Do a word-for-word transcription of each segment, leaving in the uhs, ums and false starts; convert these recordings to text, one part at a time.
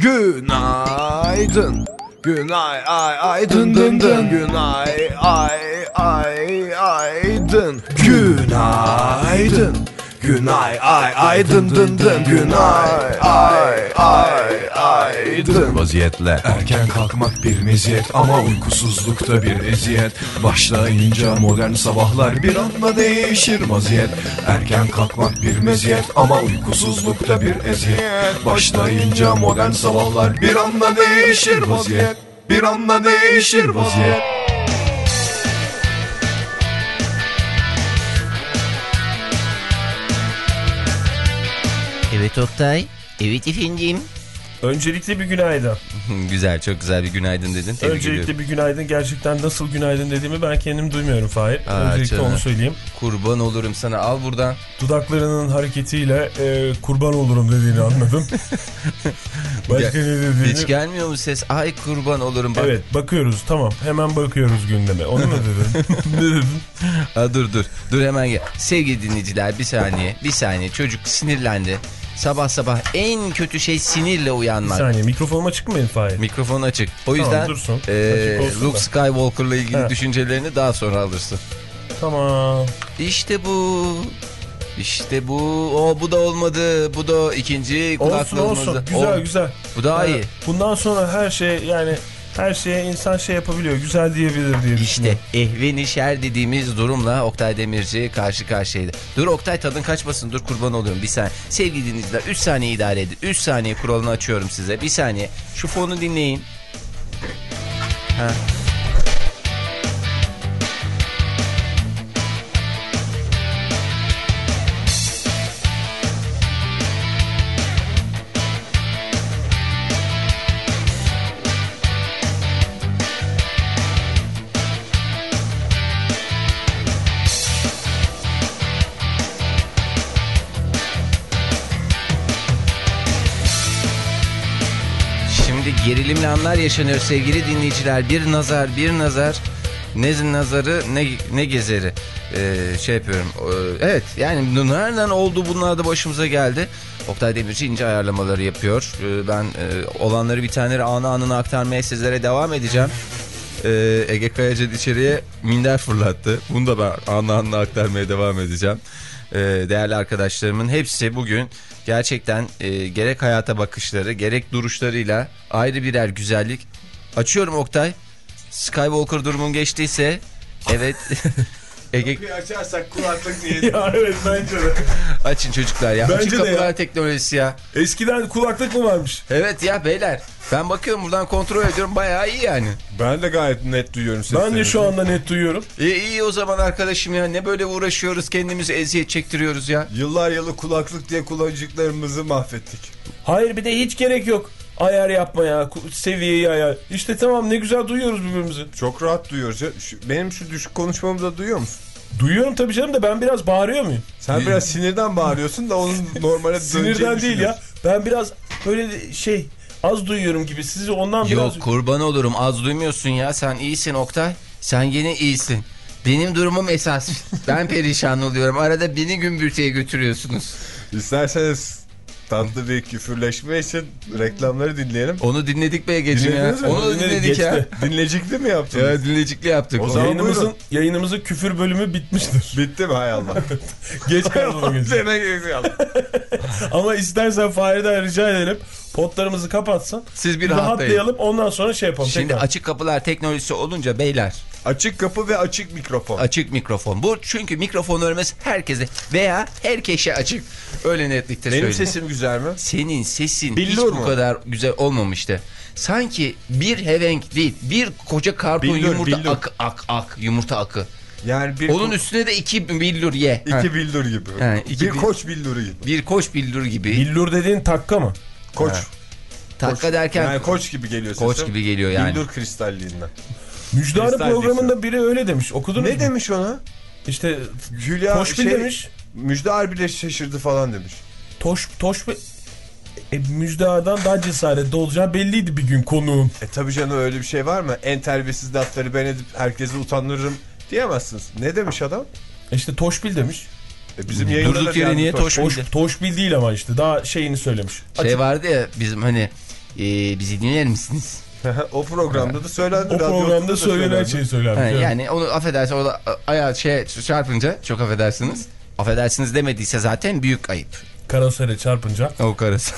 Günaydın. Günay ay ay dın dın dın. Günay ay ay ay dın. Günaydın. Günay ay ay dın dın dın. Günay ay ay ay dın. Vaziyetle erken kalkmak bir meziyet ama uykusuzlukta bir eziyet. Başlayınca modern sabahlar bir anda değişir vaziyet. Erken kalkmak bir meziyet ama uykusuzlukta bir eziyet. Başlayınca modern sabahlar bir anda değişir vaziyet. Bir anda değişir vaziyet. Evet Oktay. Evet efendim. Öncelikle bir günaydın. Güzel, çok güzel bir günaydın dedin. Tebrik Öncelikle ediyorum. bir günaydın. Gerçekten nasıl günaydın dediğimi ben kendim duymuyorum Fahir. Aa, Öncelikle canım. onu söyleyeyim. Kurban olurum sana, al buradan. Dudaklarının hareketiyle e, kurban olurum dediğini anladım. Başka ne dediğini. Hiç gelmiyor mu ses? Ay kurban olurum bak. Evet, bakıyoruz, tamam, hemen bakıyoruz gündeme. Onu mu dedin? Ne dedin? Ha, dur dur dur hemen gel. Sevgili dinleyiciler, bir saniye bir saniye, çocuk sinirlendi. Sabah sabah en kötü şey sinirle Bir uyanmak. saniye, mikrofonum açık mı benim Fahir? Mikrofon açık. O yüzden Tamam, dursun. e, Açık olsun Luke da. Skywalker'la ilgili Ha. düşüncelerini daha sonra alırsın. Tamam. İşte bu. İşte bu. O bu da olmadı. Bu da ikinci Olsun kulaklığımızda. olsun. Güzel O- güzel. Bu daha iyi. Evet, bundan sonra her şey, yani her şeye insan şey yapabiliyor. Güzel diyebilir diye İşte düşünüyorum. ehven-i şer dediğimiz durumla Oktay Demirci karşı karşıyaydı. Dur Oktay, tadın kaçmasın, dur kurban oluyorum bir saniye. Sevgili dinleyiciler, üç saniye idare edin. üç saniye kuralını açıyorum size. Bir saniye. Şu fonu dinleyin. Ha. Şimdi gerilimli anlar yaşanıyor sevgili dinleyiciler. Bir nazar, bir nazar. Ne nazarı, ne ne gezeri. Ee, şey yapıyorum. Ee, evet, yani nereden oldu, bunlar da başımıza geldi. Oktay Demirci ince ayarlamaları yapıyor. Ee, ben e, olanları bir taneleri anı anına aktarmaya sizlere devam edeceğim. Ee, Ege Kayacan içeriye minder fırlattı. Bunu da ben anı anına aktarmaya devam edeceğim. Ee, değerli arkadaşlarımın hepsi bugün gerçekten e, gerek hayata bakışları, gerek duruşlarıyla ayrı birer güzellik. Açıyorum Oktay. Skywalker durumun geçtiyse evet. Ege... Kapıyı açarsak kulaklık diye. Ya evet, bence de. Açın çocuklar ya. Bence Açık de kapılar ya. teknolojisi ya. Eskiden kulaklık mı varmış? Evet ya beyler. Ben bakıyorum buradan, kontrol ediyorum, bayağı iyi yani. Ben de gayet net duyuyorum seslerinizi. Ben de şu anda net duyuyorum. İyi, iyi o zaman arkadaşım ya. Ne böyle uğraşıyoruz, kendimizi eziyet çektiriyoruz ya. Yıllar yılı kulaklık diye kullanıcıklarımızı mahvettik. Hayır, bir de hiç gerek yok ayar yapmaya, ku- seviyeyi ayar. İşte tamam, ne güzel duyuyoruz birbirimizi. Çok rahat duyuyoruz ya. Şu, benim şu düşük konuşmamı da duyuyor musun? Duyuyorum tabii canım, da ben biraz bağırıyor muyum? Sen biraz sinirden bağırıyorsun da onun normale döneceğini Sinirden değil ya. düşünüyorsun. Ben biraz böyle şey, az duyuyorum gibi. Sizi ondan biraz... Yok kurban olurum, az duymuyorsun ya. Sen iyisin Oktay. Sen gene iyisin. Benim durumum esas. Ben perişan oluyorum. Arada beni gümbürtüye götürüyorsunuz. İsterseniz tatlı bir küfürleşme için reklamları dinleyelim. Onu dinledik be Ege'cim ya. Dinlediniz mi? Onu da Dinledik, dinledik ya. geçti. Dinleyecekli mi yaptınız? Ya dinleyicikli yaptık. O onu. zaman Yayınımızın, buyurun. yayınımızın küfür bölümü bitmiştir. Bitti mi hay Allah? Geç kaldı bugün. Sene geçiyor. Ama istersen Fahir'den rica edelim. Potlarımızı kapatsın. Siz bir rahatlayalım. rahatlayın. Ondan sonra şey yapalım. Şimdi tekrar. açık kapılar teknolojisi olunca beyler, Açık kapı ve açık mikrofon. açık mikrofon. Bu çünkü mikrofon örmesi herkese veya herkese açık. Öyle netlikte Benim söyleyeyim. sesim güzel mi? Senin sesin Billur hiç mu? bu kadar güzel olmamıştı. Sanki bir hevenk değil, bir koca karton Billur, yumurta billur. ak ak ak yumurta akı. Yani bir Onun üstüne de iki billur ye. Ha. iki bildur gibi. Ha, iki bir bil- koç bilduru gibi. Bir koç billur gibi. Billur dediğin takka mı? Koç. Ha. Takka Koç. derken Yani koç gibi geliyor sesim. koç gibi geliyor yani. Bildur kristalliğinden. Müjdarı Kristal programında biri öyle demiş. Okudunuz Ne mu? demiş ona? İşte Hülya Toşbil şey, demiş. Müjdar bile şaşırdı falan demiş. Toş Toş e, Müjdar'dan daha cesaretli olacağı belliydi bir gün konuğun. E tabi canım, öyle bir şey var mı? En terbiyesiz lafları ben edip herkesi utandırırım diyemezsiniz. Ne demiş adam? İşte Toşbil demiş. E bizim yayında da Durduk yere geldi niye Toş. Toşbil? Toş, Toşbil değil ama işte daha şeyini söylemiş. Şey Açık- vardı ya bizim hani Ee, bizi dinler misiniz? O programda da söylendi. O programda söylenen şey söylendi. Ha, yani onu affedersin, o da ayağı şey çarpınca, çok affedersiniz. Affedersiniz demediyse zaten büyük ayıp. Karosere çarpınca. O karası.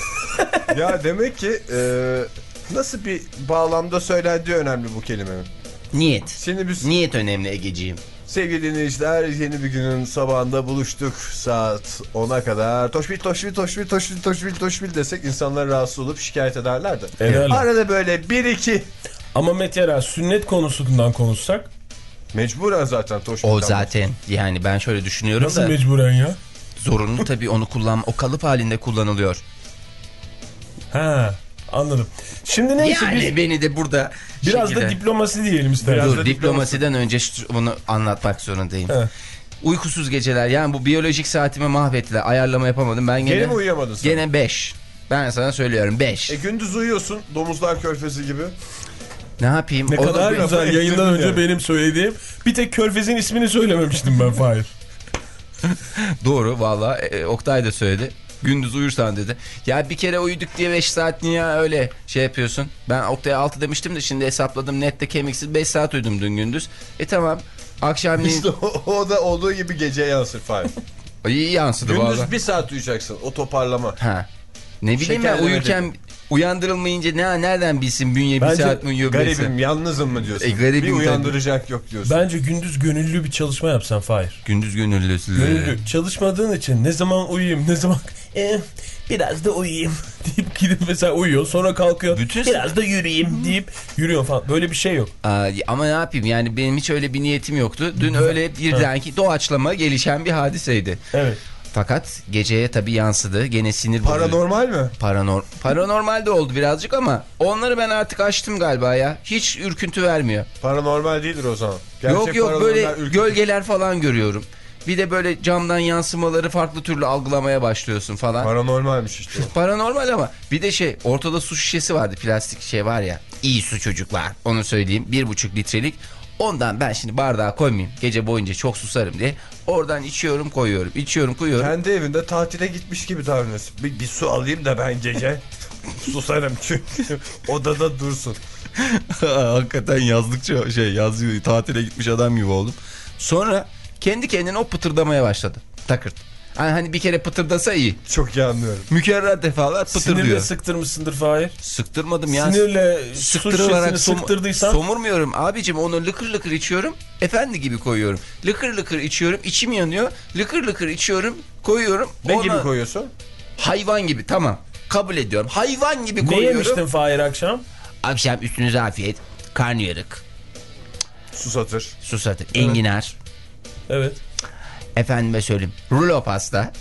Ya demek ki e, nasıl bir bağlamda söylendiği önemli bu kelimenin. Niyet. Şimdi biz Niyet önemli Egeciğim. sevgili dinleyiciler, yeni bir günün sabahında buluştuk saat ona kadar. Toşbil toşbil toşbil toşbil toşbil toşbil desek insanlar rahatsız olup şikayet ederler de. Ederler. Arada böyle bir iki. Ama mesela sünnet konusundan konuşsak. Mecburen zaten toşbil. O zaten yani ben şöyle düşünüyorum Nasıl da. mecburen ya? Zorunlu tabii, onu kullan, o kalıp halinde kullanılıyor. Ha, anladım. Şimdi neyse Yani biz beni de burada biraz şekilde... da diplomasi diyelim istersen. Dur, diplomasiden önce şu- bunu anlatmak zorundayım. Evet. Uykusuz geceler, yani bu biyolojik saatimi mahvettiler, ayarlama yapamadım. Ben gene, Gene mi uyuyamadın sen? Gene beş. Ben sana söylüyorum beş. E gündüz uyuyorsun domuzlar körfezi gibi. Ne yapayım? Ne O da kadar bir- güzel, yayından önce yani. benim söylediğim. Bir tek Körfez'in ismini söylememiştim ben Fahir. Doğru valla, e, Oktay da söyledi. Gündüz uyursan dedi. Ya bir kere uyuduk diye beş saat niye öyle şey yapıyorsun? Ben Oktay'a altı demiştim de şimdi hesapladım, nette kemiksiz beş saat uyudum dün gündüz. E tamam. Akşamleyin İşte o, o da olduğu gibi geceye yansır Fahir. iyi yansıdı valla. Gündüz bir saat uyuyacaksın, o toparlama. Ha. Ne bileyim ben, Şekerleme uyurken dedim. uyandırılmayınca ne nereden bilsin bünye bir Bence saat mi uyuyor? beş saat? Garibim, yalnızım mı diyorsun? E, garibim bir uyandıracak yok diyorsun. Bence gündüz gönüllü bir çalışma yapsan Fahir. Gündüz gönüllüsü. Gönüllü. Çalışmadığın için ne zaman uyuyayım, ne zaman... E, biraz da uyuyayım deyip gidip mesela uyuyor, sonra kalkıyor. Bütün- Biraz da yürüyeyim deyip yürüyor falan. Böyle bir şey yok. Aa, ama ne yapayım yani, benim hiç öyle bir niyetim yoktu. Dün öyle birden ki doğaçlama gelişen bir hadiseydi. Evet. Fakat geceye tabii yansıdı. Gene sinir bozucu. Paranormal mi? Paranor Paranormal de oldu birazcık ama onları ben artık aştım galiba ya. Hiç ürküntü vermiyor. Paranormal değildir o zaman. Gerçek yok yok, paranormal böyle ürkütü. gölgeler falan görüyorum. Bir de böyle camdan yansımaları farklı türlü algılamaya başlıyorsun falan. Paranormalmiş işte o. Paranormal ama bir de şey, ortada su şişesi vardı, plastik şey var ya, iyi su çocuklar, onu söyleyeyim, bir buçuk litrelik. Ondan ben şimdi bardağa koymayayım, gece boyunca çok susarım diye oradan içiyorum koyuyorum, içiyorum koyuyorum. Kendi evinde tatile gitmiş gibi davranıyorsun. Bir, bir su alayım da ben gece susarım çünkü odada dursun. Hakikaten yazdıkça şey, yazıyor, tatile gitmiş adam gibi oldum. Sonra kendi kendine o pıtırdamaya başladı, takırt. Yani hani bir kere pıtırdasa iyi. Çok iyi anlıyorum. Mükerrer defalar pıtırdıyor. Sinirle sıktırmışsındır Fahir. Sıktırmadım ya. Sinirle su Sıktırılarak şişesini som- sıktırdıysan. somurmuyorum abicim, onu lıkır lıkır içiyorum, efendi gibi koyuyorum. Lıkır lıkır içiyorum, içim yanıyor, lıkır lıkır içiyorum, koyuyorum. Ne Ona- gibi koyuyorsun? Hayvan gibi, tamam, kabul ediyorum, hayvan gibi Ne koyuyorum. yemiştin Fahir akşam? Akşam üstünüze afiyet, karnıyarık, Susatır. susatır, enginar, Evet. efendime söyleyeyim, rulo pasta.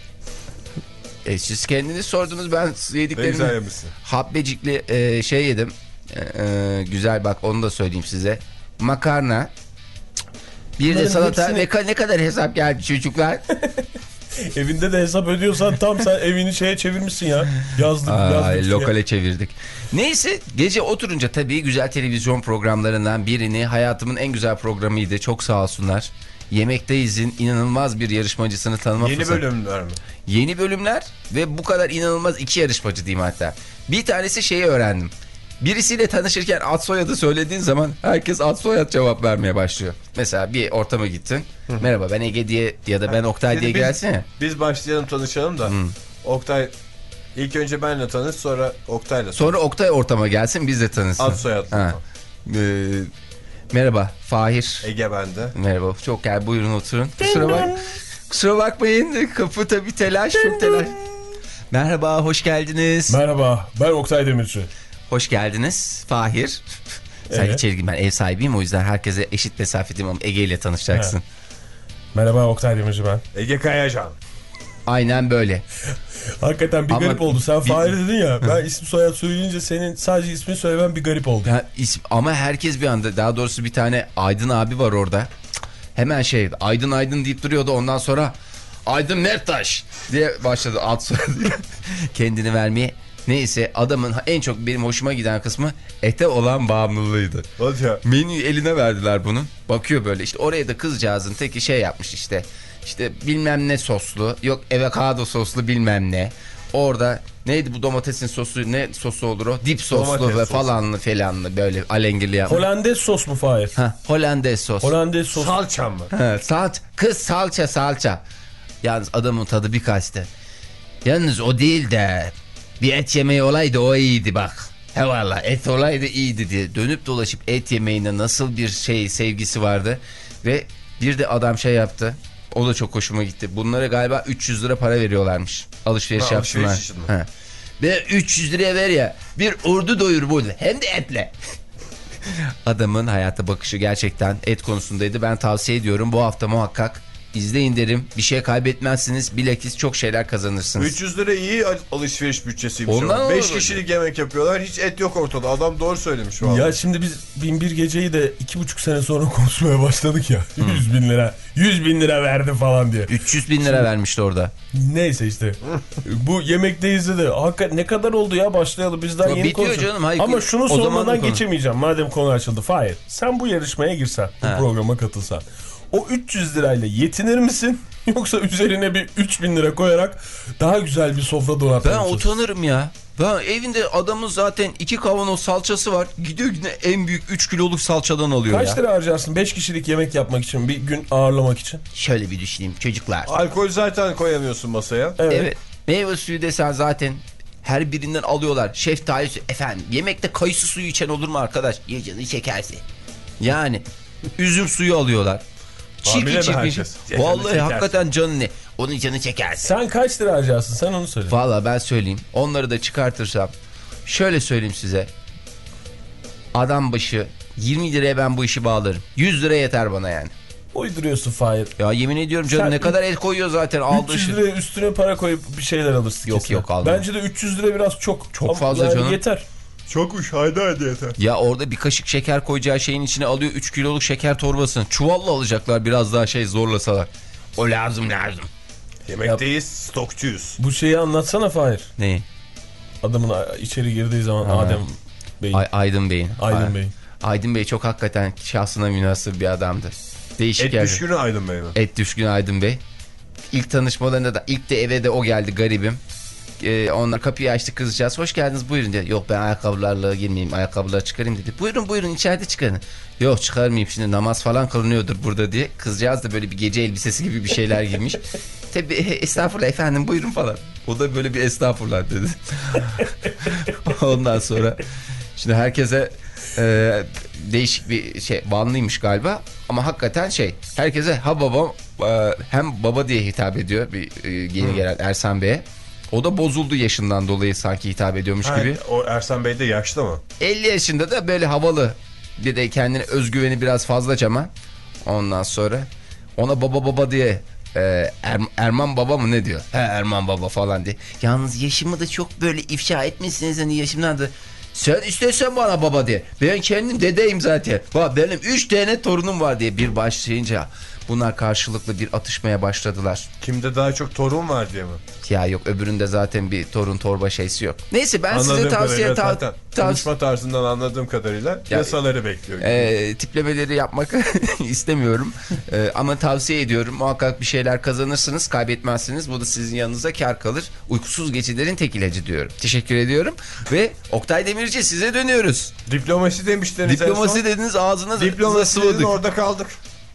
E, siz kendiniz sordunuz, ben Ne güzel yediklerimi yemişsin. hapbecikli e, şey yedim. E, e, güzel, bak onu da söyleyeyim size. Makarna. Bir de Bunların salata hepsini- ve ka- ne kadar hesap geldi çocuklar. Evinde de hesap ödüyorsan tam sen evini şeye çevirmişsin ya. Yazdık. Ay, yazdık lokale çevirdik. Neyse, gece oturunca tabii güzel televizyon programlarından birini, hayatımın en güzel programıydı, çok sağ olsunlar. Yemekteyiz'in inanılmaz bir yarışmacısını tanıma Yeni fırsatı. bölümler mi? Yeni bölümler ve bu kadar inanılmaz iki yarışmacı diyeyim hatta. Bir tanesi şeyi öğrendim. Birisiyle tanışırken ad soyadı söylediğin zaman herkes ad soyad cevap vermeye başlıyor. Mesela bir ortama gittin. Merhaba, ben Ege diye ya da ben Oktay Şimdi diye biz- gelsene. Biz başlayalım, tanışalım da. Oktay ilk önce benle tanış, sonra Oktay'la tanış. Sonra Oktay ortama gelsin, biz de tanışsın. Ad soyad. Ha. Ee, merhaba Fahir. Ege bende. Merhaba, çok gel, buyurun oturun. Kusura bak. Kusura bakmayın, kapı tabii telaş, çok telaş. Merhaba, hoş geldiniz. Merhaba, ben Oktay Demirci. Hoş geldiniz Fahir. Sen Evet. içeri gir, ben ev sahibiyim, o yüzden herkese eşit mesafedeyim ama Ege ile tanışacaksın. Merhaba, Oktay Demirci ben. Ege Kayacan. Aynen böyle. Hakikaten bir Ama garip oldu. Sen bir- Fahir dedin ya. Ben isim soyad söyleyince senin sadece ismini söylemen bir garip oldu. Ya, isim, ama herkes bir anda, daha doğrusu bir tane Aydın abi var orada. Hemen şey, Aydın Aydın deyip duruyordu, ondan sonra Aydın Merttaş diye başladı ad soyadıyla kendini vermeye. Neyse, adamın en çok benim hoşuma giden kısmı ete olan bağımlılığıydı. Hadi ya. Menüyü eline verdiler bunun. Bakıyor böyle, işte oraya da kızcağızın teki şey yapmış işte. İşte bilmem ne soslu, yok avokado soslu bilmem ne. Orada neydi bu domatesin sosu, ne sosu olur o? Dip soslu Domates ve sosu. falanlı falanlı böyle alengirli yapma. Hollandaise sos mu Fahir? Ha, Hollandaise sos. Hollandaise sos. Salça mı? Ha, salça. Kız salça salça. Yalnız adamın tadı bir kaçtı. Yalnız o değil de bir et yemeği olaydı o iyiydi bak. He valla et olaydı iyiydi diye. Dönüp dolaşıp et yemeğine nasıl bir şey sevgisi vardı. Ve bir de adam şey yaptı. O da çok hoşuma gitti. Bunlara galiba üç yüz lira para veriyorlarmış. Alışveriş Ha, yapsınlar. alışveriş için mi? Ha. Ve üç yüz liraya ver ya. Bir ordu doyur bu. Hem de etle. Adamın hayata bakışı gerçekten et konusundaydı. Ben tavsiye ediyorum. Bu hafta muhakkak izleyin derim. Bir şey kaybetmezsiniz. Bilakis çok şeyler kazanırsınız. üç yüz lira iyi alışveriş bütçesiymiş. Ondan beş olur. kişilik yemek yapıyorlar. Hiç et yok ortada. Adam doğru söylemiş vallahi. Ya şimdi biz bin bir geceyi de iki buçuk sene sonra konuşmaya başladık ya. yüz bin lira. yüz bin lira verdi falan diye. üç yüz bin lira vermişti orada. Neyse işte. Bu yemekteyiz de hakikaten ne kadar oldu ya başlayalım biz daha Ya yeni bitiyor konuşuyoruz. canım, hayır, Ama şunu o zaman da sormadan konu. geçemeyeceğim madem konu açıldı. Fahir sen bu yarışmaya girsen, bu Ha. programa katılsan o üç yüz lirayla yetinir misin? Yoksa üzerine bir üç bin lira koyarak daha güzel bir sofra donatır Ben mısın? utanırım ya. Ben evinde adamın zaten iki kavanoz salçası var. Gidiyor yine en büyük üç kiloluk salçadan alıyor Kaç ya. lira harcarsın beş kişilik yemek yapmak için, bir gün ağırlamak için? Şöyle bir düşüneyim çocuklar. Alkol zaten koyamıyorsun masaya. Evet. Evet. Meyve suyu desen zaten her birinden alıyorlar. Şeftali suyu. Efendim yemekte kayısı suyu içen olur mu arkadaş? Ya canı çekerse. Yani üzüm suyu alıyorlar. Hamile mi Çirkin çirkin. herkes? Vallahi Canı çekerse. hakikaten canı ne? Onun canı çekerse. Sen kaç lira harcarsın sen onu söyle. Vallahi ben söyleyeyim. Onları da çıkartırsam. Şöyle söyleyeyim size. Adam başı yirmi liraya ben bu işi bağlarım. yüz lira yeter bana yani. Uyduruyorsun Fahir. Ya yemin ediyorum canım Sen ne kadar el koyuyor zaten aldığı üç yüz şey. liraya üstüne para koyup bir şeyler alırsın. Yok, kesin. yok, almam. Bence de üç yüz lira biraz çok. Çok Ama fazla yani canım. Yeter. Çokmuş haydi haydi yeter. Ya orada bir kaşık şeker koyacağı şeyin içine alıyor üç kiloluk şeker torbasını. Çuvalla alacaklar biraz daha şey zorlasalar. O lazım lazım. Yemekteyiz, stokçuyuz. Bu şeyi anlatsana Fahir. Neyi? Adamın içeri girdiği zaman Ha. Adem Bey. Ay, Aydın Bey'in. Aydın Ay- Bey. Aydın Bey çok hakikaten şahsına münasır bir adamdı. Değişik Et yani. düşkünü Aydın Bey mi? Et düşkünü Aydın Bey. İlk tanışmalarında da ilk de eve de o geldi garibim. Ee, onlar kapıyı açtı kızcağız. Hoş geldiniz buyurun dedi. Yok ben ayakkabılarla girmeyeyim ayakkabıları çıkarayım dedi. Buyurun buyurun içeride çıkarın. Yok çıkarmayayım şimdi namaz falan kılınıyordur burada diye. Kızcağız da böyle bir gece elbisesi gibi bir şeyler giymiş. Tabii estağfurullah efendim buyurun falan. O da böyle bir estağfurullah dedi. Ondan sonra şimdi herkese e, değişik bir şey Vanlıymış galiba. Ama hakikaten şey herkese ha babam e, hem baba diye hitap ediyor bir e, yeni gelen Ersan Bey'e. O da bozuldu yaşından dolayı sanki hitap ediyormuş Ha, gibi. o Ersan Bey de yaşlı mı? elli yaşında da böyle havalı. Bir de kendine özgüveni biraz fazlaca ama. Ondan sonra ona baba baba diye e, Er- Erman baba mı ne diyor? He Erman baba falan diye. Yalnız yaşımı da çok böyle ifşa etmişsiniz hani yaşımdan da. Sen istersen bana baba diye. Ben kendim dedeyim zaten. Bak benim üç tane torunum var diye bir başlayınca bunlar karşılıklı bir atışmaya başladılar. Kimde daha çok torun var diye mi? Ya yok öbüründe zaten bir torun torba şeysi yok. Neyse ben Anladığım size tavsiye kadarıyla ta zaten ta konuşma tarzından anladığım kadarıyla Ya- yasaları bekliyor. e, tiplemeleri yapmak istemiyorum. E, ama tavsiye ediyorum. Muhakkak bir şeyler kazanırsınız, kaybetmezsiniz. Bu da sizin yanınıza kar kalır. Uykusuz gecelerin tek ilacı diyorum. Teşekkür ediyorum. Ve Oktay Demirci size dönüyoruz. Diplomasi demiştiniz en Diplomasi son. dediniz ağzına Diplomasi dedin, sıvadık. orada kaldık.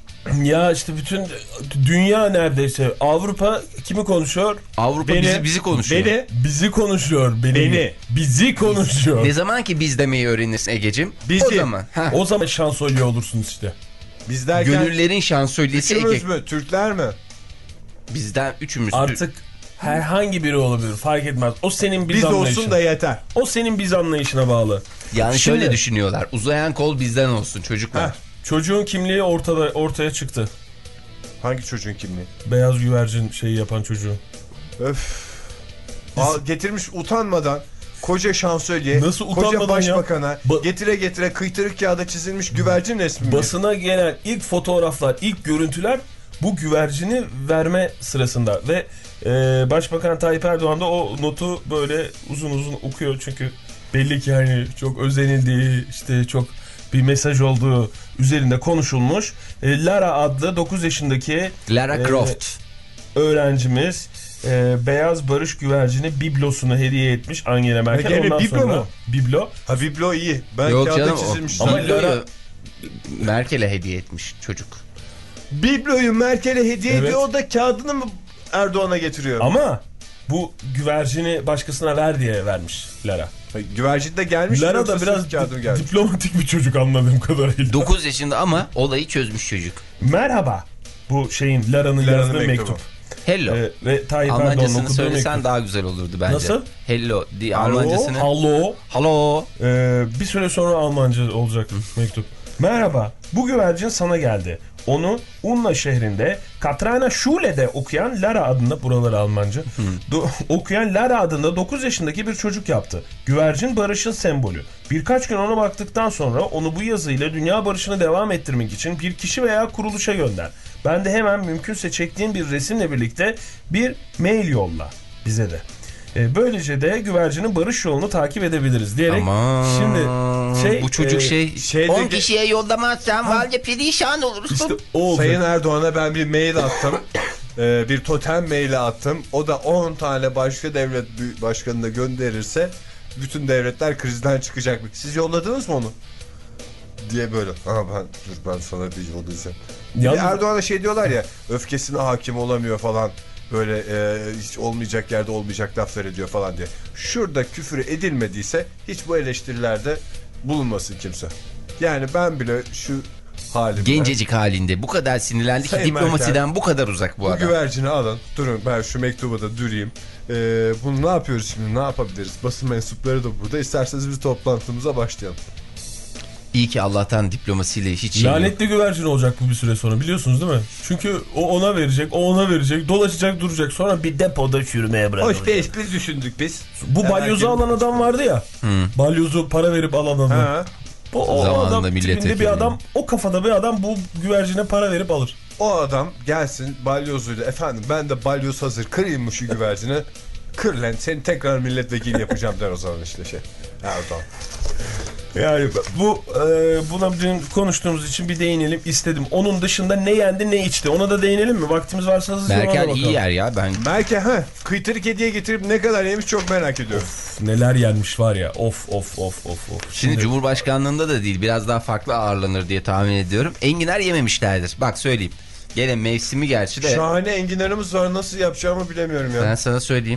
Ya işte bütün dünya neredeyse Avrupa kimi konuşuyor? Avrupa Beni- bizi, bizi konuşuyor. Beni, Bizi konuşuyor. Beni. Beni. Bizi konuşuyor. Ne zaman ki biz demeyi öğrenirsin Egeciğim? Bizi. O zaman. Ha. O zaman şansölye olursunuz işte. biz derken Gönüllerin şansölyesi Ege. üçümüz mü? Türkler mi? Bizden üçümüz. Artık herhangi biri olabilir fark etmez. O senin biz, Biz anlayışın. olsun da yeter. O senin biz anlayışına bağlı. Yani Şimdi- şöyle düşünüyorlar. Uzayan kol bizden olsun çocuklar. Heh. Çocuğun kimliği ortada ortaya çıktı. Hangi çocuğun kimliği? Beyaz güvercin şeyi yapan çocuğu. Öf. Aa, getirmiş utanmadan koca şansölye, Nasıl koca utanmadan başbakana ya? Ba- getire getire kıytırık kağıda çizilmiş güvercin resmi mi? Basına gelen ilk fotoğraflar, ilk görüntüler bu güvercini verme sırasında ve e, Başbakan Tayyip Erdoğan da o notu böyle uzun uzun okuyor çünkü belli ki hani çok özenildiği işte çok bir mesaj olduğu üzerinde konuşulmuş. E, Lara adlı dokuz yaşındaki Lara e, Croft. öğrencimiz e, beyaz barış güvercini biblosunu hediye etmiş Angela Merkel. Ha, gene Ondan biblo sonra, mu? Biblo. Ha biblo iyi. Ben Yok kağıda canım, çizilmiş. o, Ama Biblo'yu Lara- Merkel'e hediye etmiş çocuk. Bibloyu Merkel'e hediye Evet. ediyor, o da kağıdını mı Erdoğan'a getiriyor? Ama bu güvercini başkasına ver diye vermiş Lara. Güvercin de gelmiş. Lara da biraz kağıdım gelmiş. diplomatik bir çocuk anladığım kadarıyla. dokuz yaşında ama olayı çözmüş çocuk. Merhaba. Bu şeyin Lara'nın Lara'nın yazdığı mektubu. mektup. Hello. Ee, ve Tayyip Erdoğan'ın Almancasını okuduğu söylesen mektup. daha güzel olurdu bence. Nasıl? Hello diye Alo, Almancasını. Hallo. Hello. Ee, bir süre sonra Almanca olacak mektup. Merhaba, bu güvercin sana geldi. Onu Unna şehrinde Katrina Schule'de okuyan Lara adında, buraları Almanca, do, okuyan Lara adında dokuz yaşındaki bir çocuk yaptı. Güvercin barışın sembolü. Birkaç gün ona baktıktan sonra onu bu yazıyla dünya barışını devam ettirmek için bir kişi veya kuruluşa gönder. Ben de hemen mümkünse çektiğim bir resimle birlikte bir mail yolla bize de. E, böylece de güvercinin barış yolunu takip edebiliriz diyerek. Aman, Şimdi şey, bu çocuk e, şey şeyde- on kişiye yollamazsan valide perişan olursun. işte o oldu. Sayın Erdoğan'a ben bir mail attım. Ee, bir totem maili attım. O da on tane başka devlet başkanına gönderirse bütün devletler krizden çıkacak mı? Siz yolladınız mı onu? Diye böyle. Aha ben dur ben sana bir yollayacağım. Yalnız- Bir Erdoğan'a şey diyorlar ya, öfkesine hakim olamıyor falan. Böyle e, hiç olmayacak yerde olmayacak laflar ediyor falan diye. Şurada küfür edilmediyse hiç bu eleştirilerde bulunmasın kimse. Yani ben bile şu halimde. Gencecik halinde bu kadar sinirlendi ki Sayın diplomasiden Merkel, bu kadar uzak bu, Bu adam. güvercini alın. Durun ben şu mektubu da düreyim. Ee, bunu ne yapıyoruz şimdi? Ne yapabiliriz? Basın mensupları da burada. İsterseniz biz toplantımıza başlayalım. İyi ki Allah'tan diplomasiyle hiç şey yok. Lanetli güvercin olacak bu bir süre sonra, biliyorsunuz değil mi? Çünkü o ona verecek, o ona verecek, dolaşacak duracak, sonra bir depoda çürümeye bırakacak. Hoş bir espri düşündük biz. Bu balyozu alan adam vardı ya. Hı. Balyozu para verip alan adam. Ha. O, o Zamanında adam milletvekili. tipinde bir adam, o kafada bir adam bu güvercine para verip alır. O adam gelsin balyozuyla, efendim ben de balyoz hazır, kırayım mı şu güvercini? Kır lan, seni tekrar milletvekili yapacağım der o zaman işte şey. Erdoğan. Yani bu e, buna dün konuştuğumuz için bir değinelim istedim. Onun dışında ne yendi ne içti, ona da değinelim mi? Vaktimiz varsa hızlıca ona da Merkel bakalım. iyi yer ya ben. Merkel ha kıytırık hediye getirip ne kadar yemiş çok merak ediyorum. Neler yenmiş var ya, of of of of of. Şimdi Cumhurbaşkanlığında da değil, biraz daha farklı ağırlanır diye tahmin ediyorum. Enginar yememişlerdir. Bak söyleyeyim. Gene mevsimi gerçi de. Şahane enginarımız var, nasıl yapacağımı bilemiyorum ya. Ben sana söyleyeyim.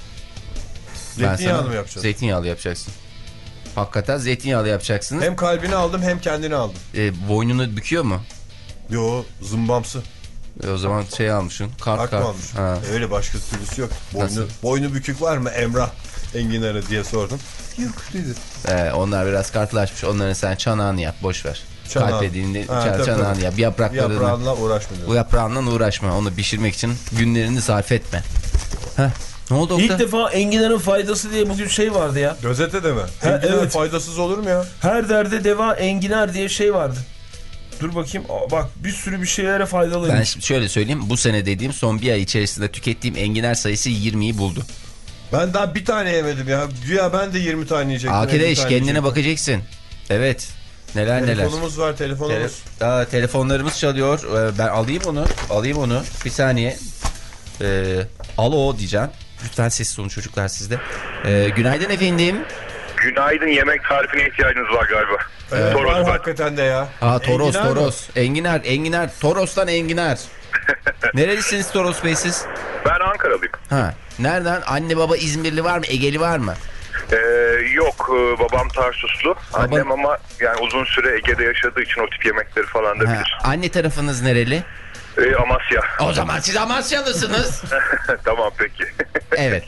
Ben Zeytinyağlı sana- mı yapacağız? Zeytinyağlı yapacaksın. Hakikaten zeytinyağlı yapacaksınız. Hem kalbini aldım hem kendini aldım. E, boynunu büküyor mu? Yo zımbamsı. E, o zaman şey almışsın. Kart Hak kart. mı almış? Ha. Öyle başka türlüsü yok. Boynu, Nasıl? boynu bükük var mı Emrah enginarı diye sordum. Yok dedi. E, onlar biraz kartlaşmış. Onların sen çanağını yap. Boş ver. Çanağı. Kalp dediğinde Ha, ça- tabii, çanağını tabii. yap. Yapraklarını. Yaprağınla uğraşma diyor. Bu yaprağınla uğraşma. Onu pişirmek için günlerini sarf etme. Heh. Ne oldu İlk Oktay? defa enginarın faydası diye bugün şey vardı ya. Gazetede mi? Ha, Enginar evet. faydasız olur mu ya? Her derde deva enginar diye şey vardı. Dur bakayım. Aa, bak bir sürü bir şeylere faydalıymış. Ben şimdi şöyle söyleyeyim. Bu sene dediğim son bir ay içerisinde tükettiğim enginar sayısı yirmiyi buldu. Ben daha bir tane yemedim ya. Güya ben de yirmi tane yiyecektim. elli Arkadaş tane kendine yiyecektim. bakacaksın. Evet. Neler neler. Telefonumuz var telefonumuz. Tele- Aa, telefonlarımız çalıyor. Ee, ben alayım onu. Alayım onu. Bir saniye. Ee, alo diyeceğim. Lütfen sessiz olun çocuklar sizde. Ee, günaydın efendim. Günaydın, yemek tarifine ihtiyacınız var galiba. Evet, Toros var ben. hakikaten de ya. Aa, Toros Enginar mı? Toros. Enginar Enginar. Toros'tan Enginar. Nerelisiniz Toros Bey siz? Ben Ankaralıyım. Ha. Nereden? Anne baba İzmirli var mı? Egeli var mı? Ee, yok, e, babam Tarsuslu. Baba- Annem ama yani uzun süre Ege'de yaşadığı için o tip yemekleri falan da Ha. bilir. Anne tarafınız nereli? Ee, Amasya. O zaman siz Amasyalısınız. Tamam peki. Evet.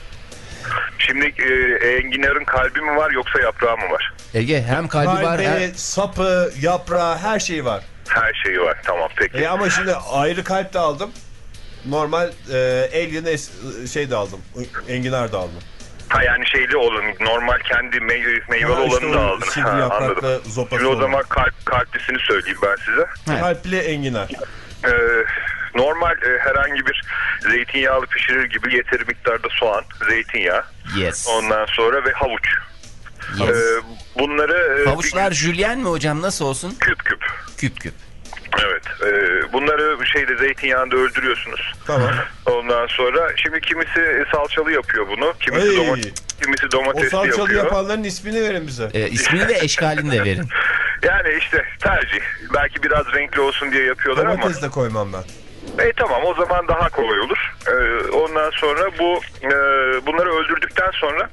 Şimdi e, enginarın kalbi mi var yoksa yaprağı mı var? Ege hem kalbi var Kalbi, hem... sapı, yaprağı her şeyi var. Her şeyi var, tamam peki. E ama şimdi ayrı kalp de aldım. Normal e, alien es- şey de aldım. Enginar da aldım. Ha yani şeyli olan, normal kendi meyve, meyveli Ha, işte olanı da o aldınız. sivri Ha, yapraklı anladım. zopası Şimdi o olan. zaman kalp, kalplisini söyleyeyim ben size. Ha. Kalpli enginar. Ee, normal e, herhangi bir zeytinyağlı pişirir gibi yeteri miktarda soğan, zeytinyağı, Yes. ondan sonra ve havuç. Yes. Ee, bunları e, Havuçlar jülyen mi hocam, nasıl olsun? küp küp. Küp küp. Evet. E, bunları şeyde zeytinyağında öldürüyorsunuz. Tamam. Ondan sonra şimdi kimisi salçalı yapıyor bunu. Kimisi, Ay. domates, kimisi O domatesli salçalı yapıyor. yapanların ismini verin bize. E, ismini ve eşkalini de verin. Yani işte tercih. Belki biraz renkli olsun diye yapıyorlar ama. Domates de koymam ben. E tamam, o zaman daha kolay olur. Ee, ondan sonra bu e, bunları öldürdükten sonra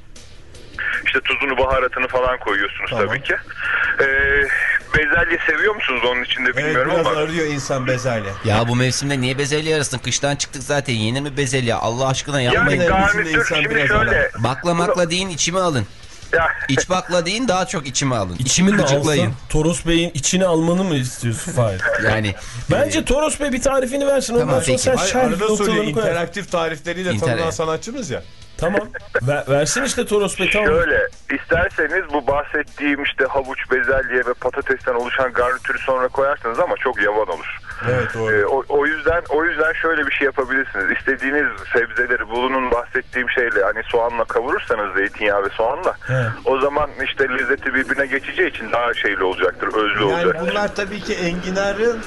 işte tuzunu, baharatını falan koyuyorsunuz Tamam. tabii ki. Ee, bezelye seviyor musunuz onun içinde Evet, bilmiyorum biraz ama. arıyor insan bezelye. Ya bu mevsimde niye bezelye arasın? Kıştan çıktık zaten. Yenir mi bezelye? Allah aşkına Yani yapmayın. Bezelye garnitür içinde insan şimdi biraz şöyle. arar. Bakla makla deyin, içime alın. Ya, İç bakla deyin, daha çok içime alın. İçimi İçimi mi gıcıklayın. alsın? Toros Bey'in içini almanı mı istiyorsun Fahir? Yani Bence Toros Bey bir tarifini versin. Ondan Tamam, sonra peki. sen Hayır, şerh arada soruyor, noktalarını koyar. interaktif tarifleriyle İnter- tanınan sanatçımız ya. Tamam. Ver, versin işte Toros Bey, tamam. şöyle isterseniz bu bahsettiğim işte havuç, bezelye ve patatesten oluşan garnitürü sonra koyarsınız ama çok yavan olur. Evet doğru. Ee, o, o yüzden o yüzden şöyle bir şey yapabilirsiniz. İstediğiniz sebzeleri bunun bahsettiğim şeyle hani soğanla kavurursanız, zeytinyağı ve soğanla, He. o zaman işte lezzeti birbirine geçeceği için daha şeyli olacaktır, özlü Yani olacaktır. bunlar tabii ki enginarın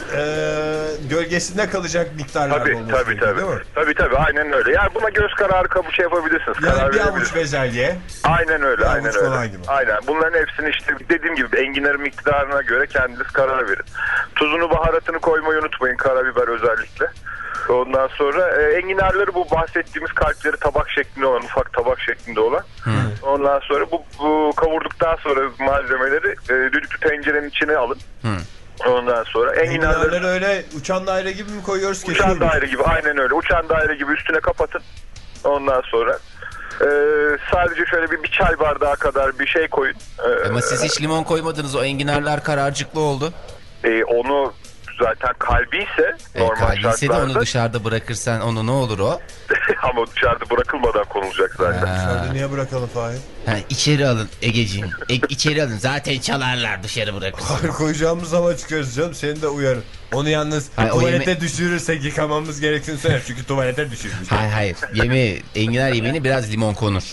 e, gölgesinde kalacak miktarlarda Tabii olması tabii gerekiyor, tabii. değil mi? Tabii tabii, aynen öyle. Yani buna göz kararı kabul şey yapabilirsiniz. Yani karar bir avuç verebilirsiniz. bezelye. Aynen öyle, Bir aynen avuç öyle. falan gibi. Aynen. Bunların hepsini işte dediğim gibi enginarın miktarına göre kendiniz karar verin. Tuzunu, baharatını koymayı unutmayın, karabiber özellikle. Ondan sonra e, enginarları, bu bahsettiğimiz kalpleri tabak şeklinde olan, ufak tabak şeklinde olan. Hmm. Ondan sonra bu, bu kavurduktan sonra malzemeleri e, düdüklü tencerenin içine alın. Hmm. Ondan sonra enginarları Enginarları öyle uçan daire gibi mi koyuyoruz? uçan kesiyoruz? daire gibi, aynen öyle. Uçan daire gibi üstüne kapatın. Ondan sonra e, sadece şöyle bir, bir çay bardağı kadar bir şey koyun. E, ama siz hiç limon koymadınız. O enginarlar kararcıklı oldu. e, onu zaten kalbi ise E, normal kalbiyse de şartlarda onu dışarıda bırakırsan onu ne olur o? ama dışarıda bırakılmadan konulacak zaten. Ha. Dışarıda niye bırakalım Fahir? Ha, içeri alın Egeciğim. E, içeri alın. Zaten çalarlar, dışarı bırakın. Hayır, koyacağımız zaman çıkarız canım, seni de uyarın. Onu yalnız Hayır, o tuvalete yeme- düşürürsek yıkamamız gerektiğini söyler. Çünkü tuvalete düşürmüş. Hayır hayır. Yemeği, enginar yemeğine biraz limon konur.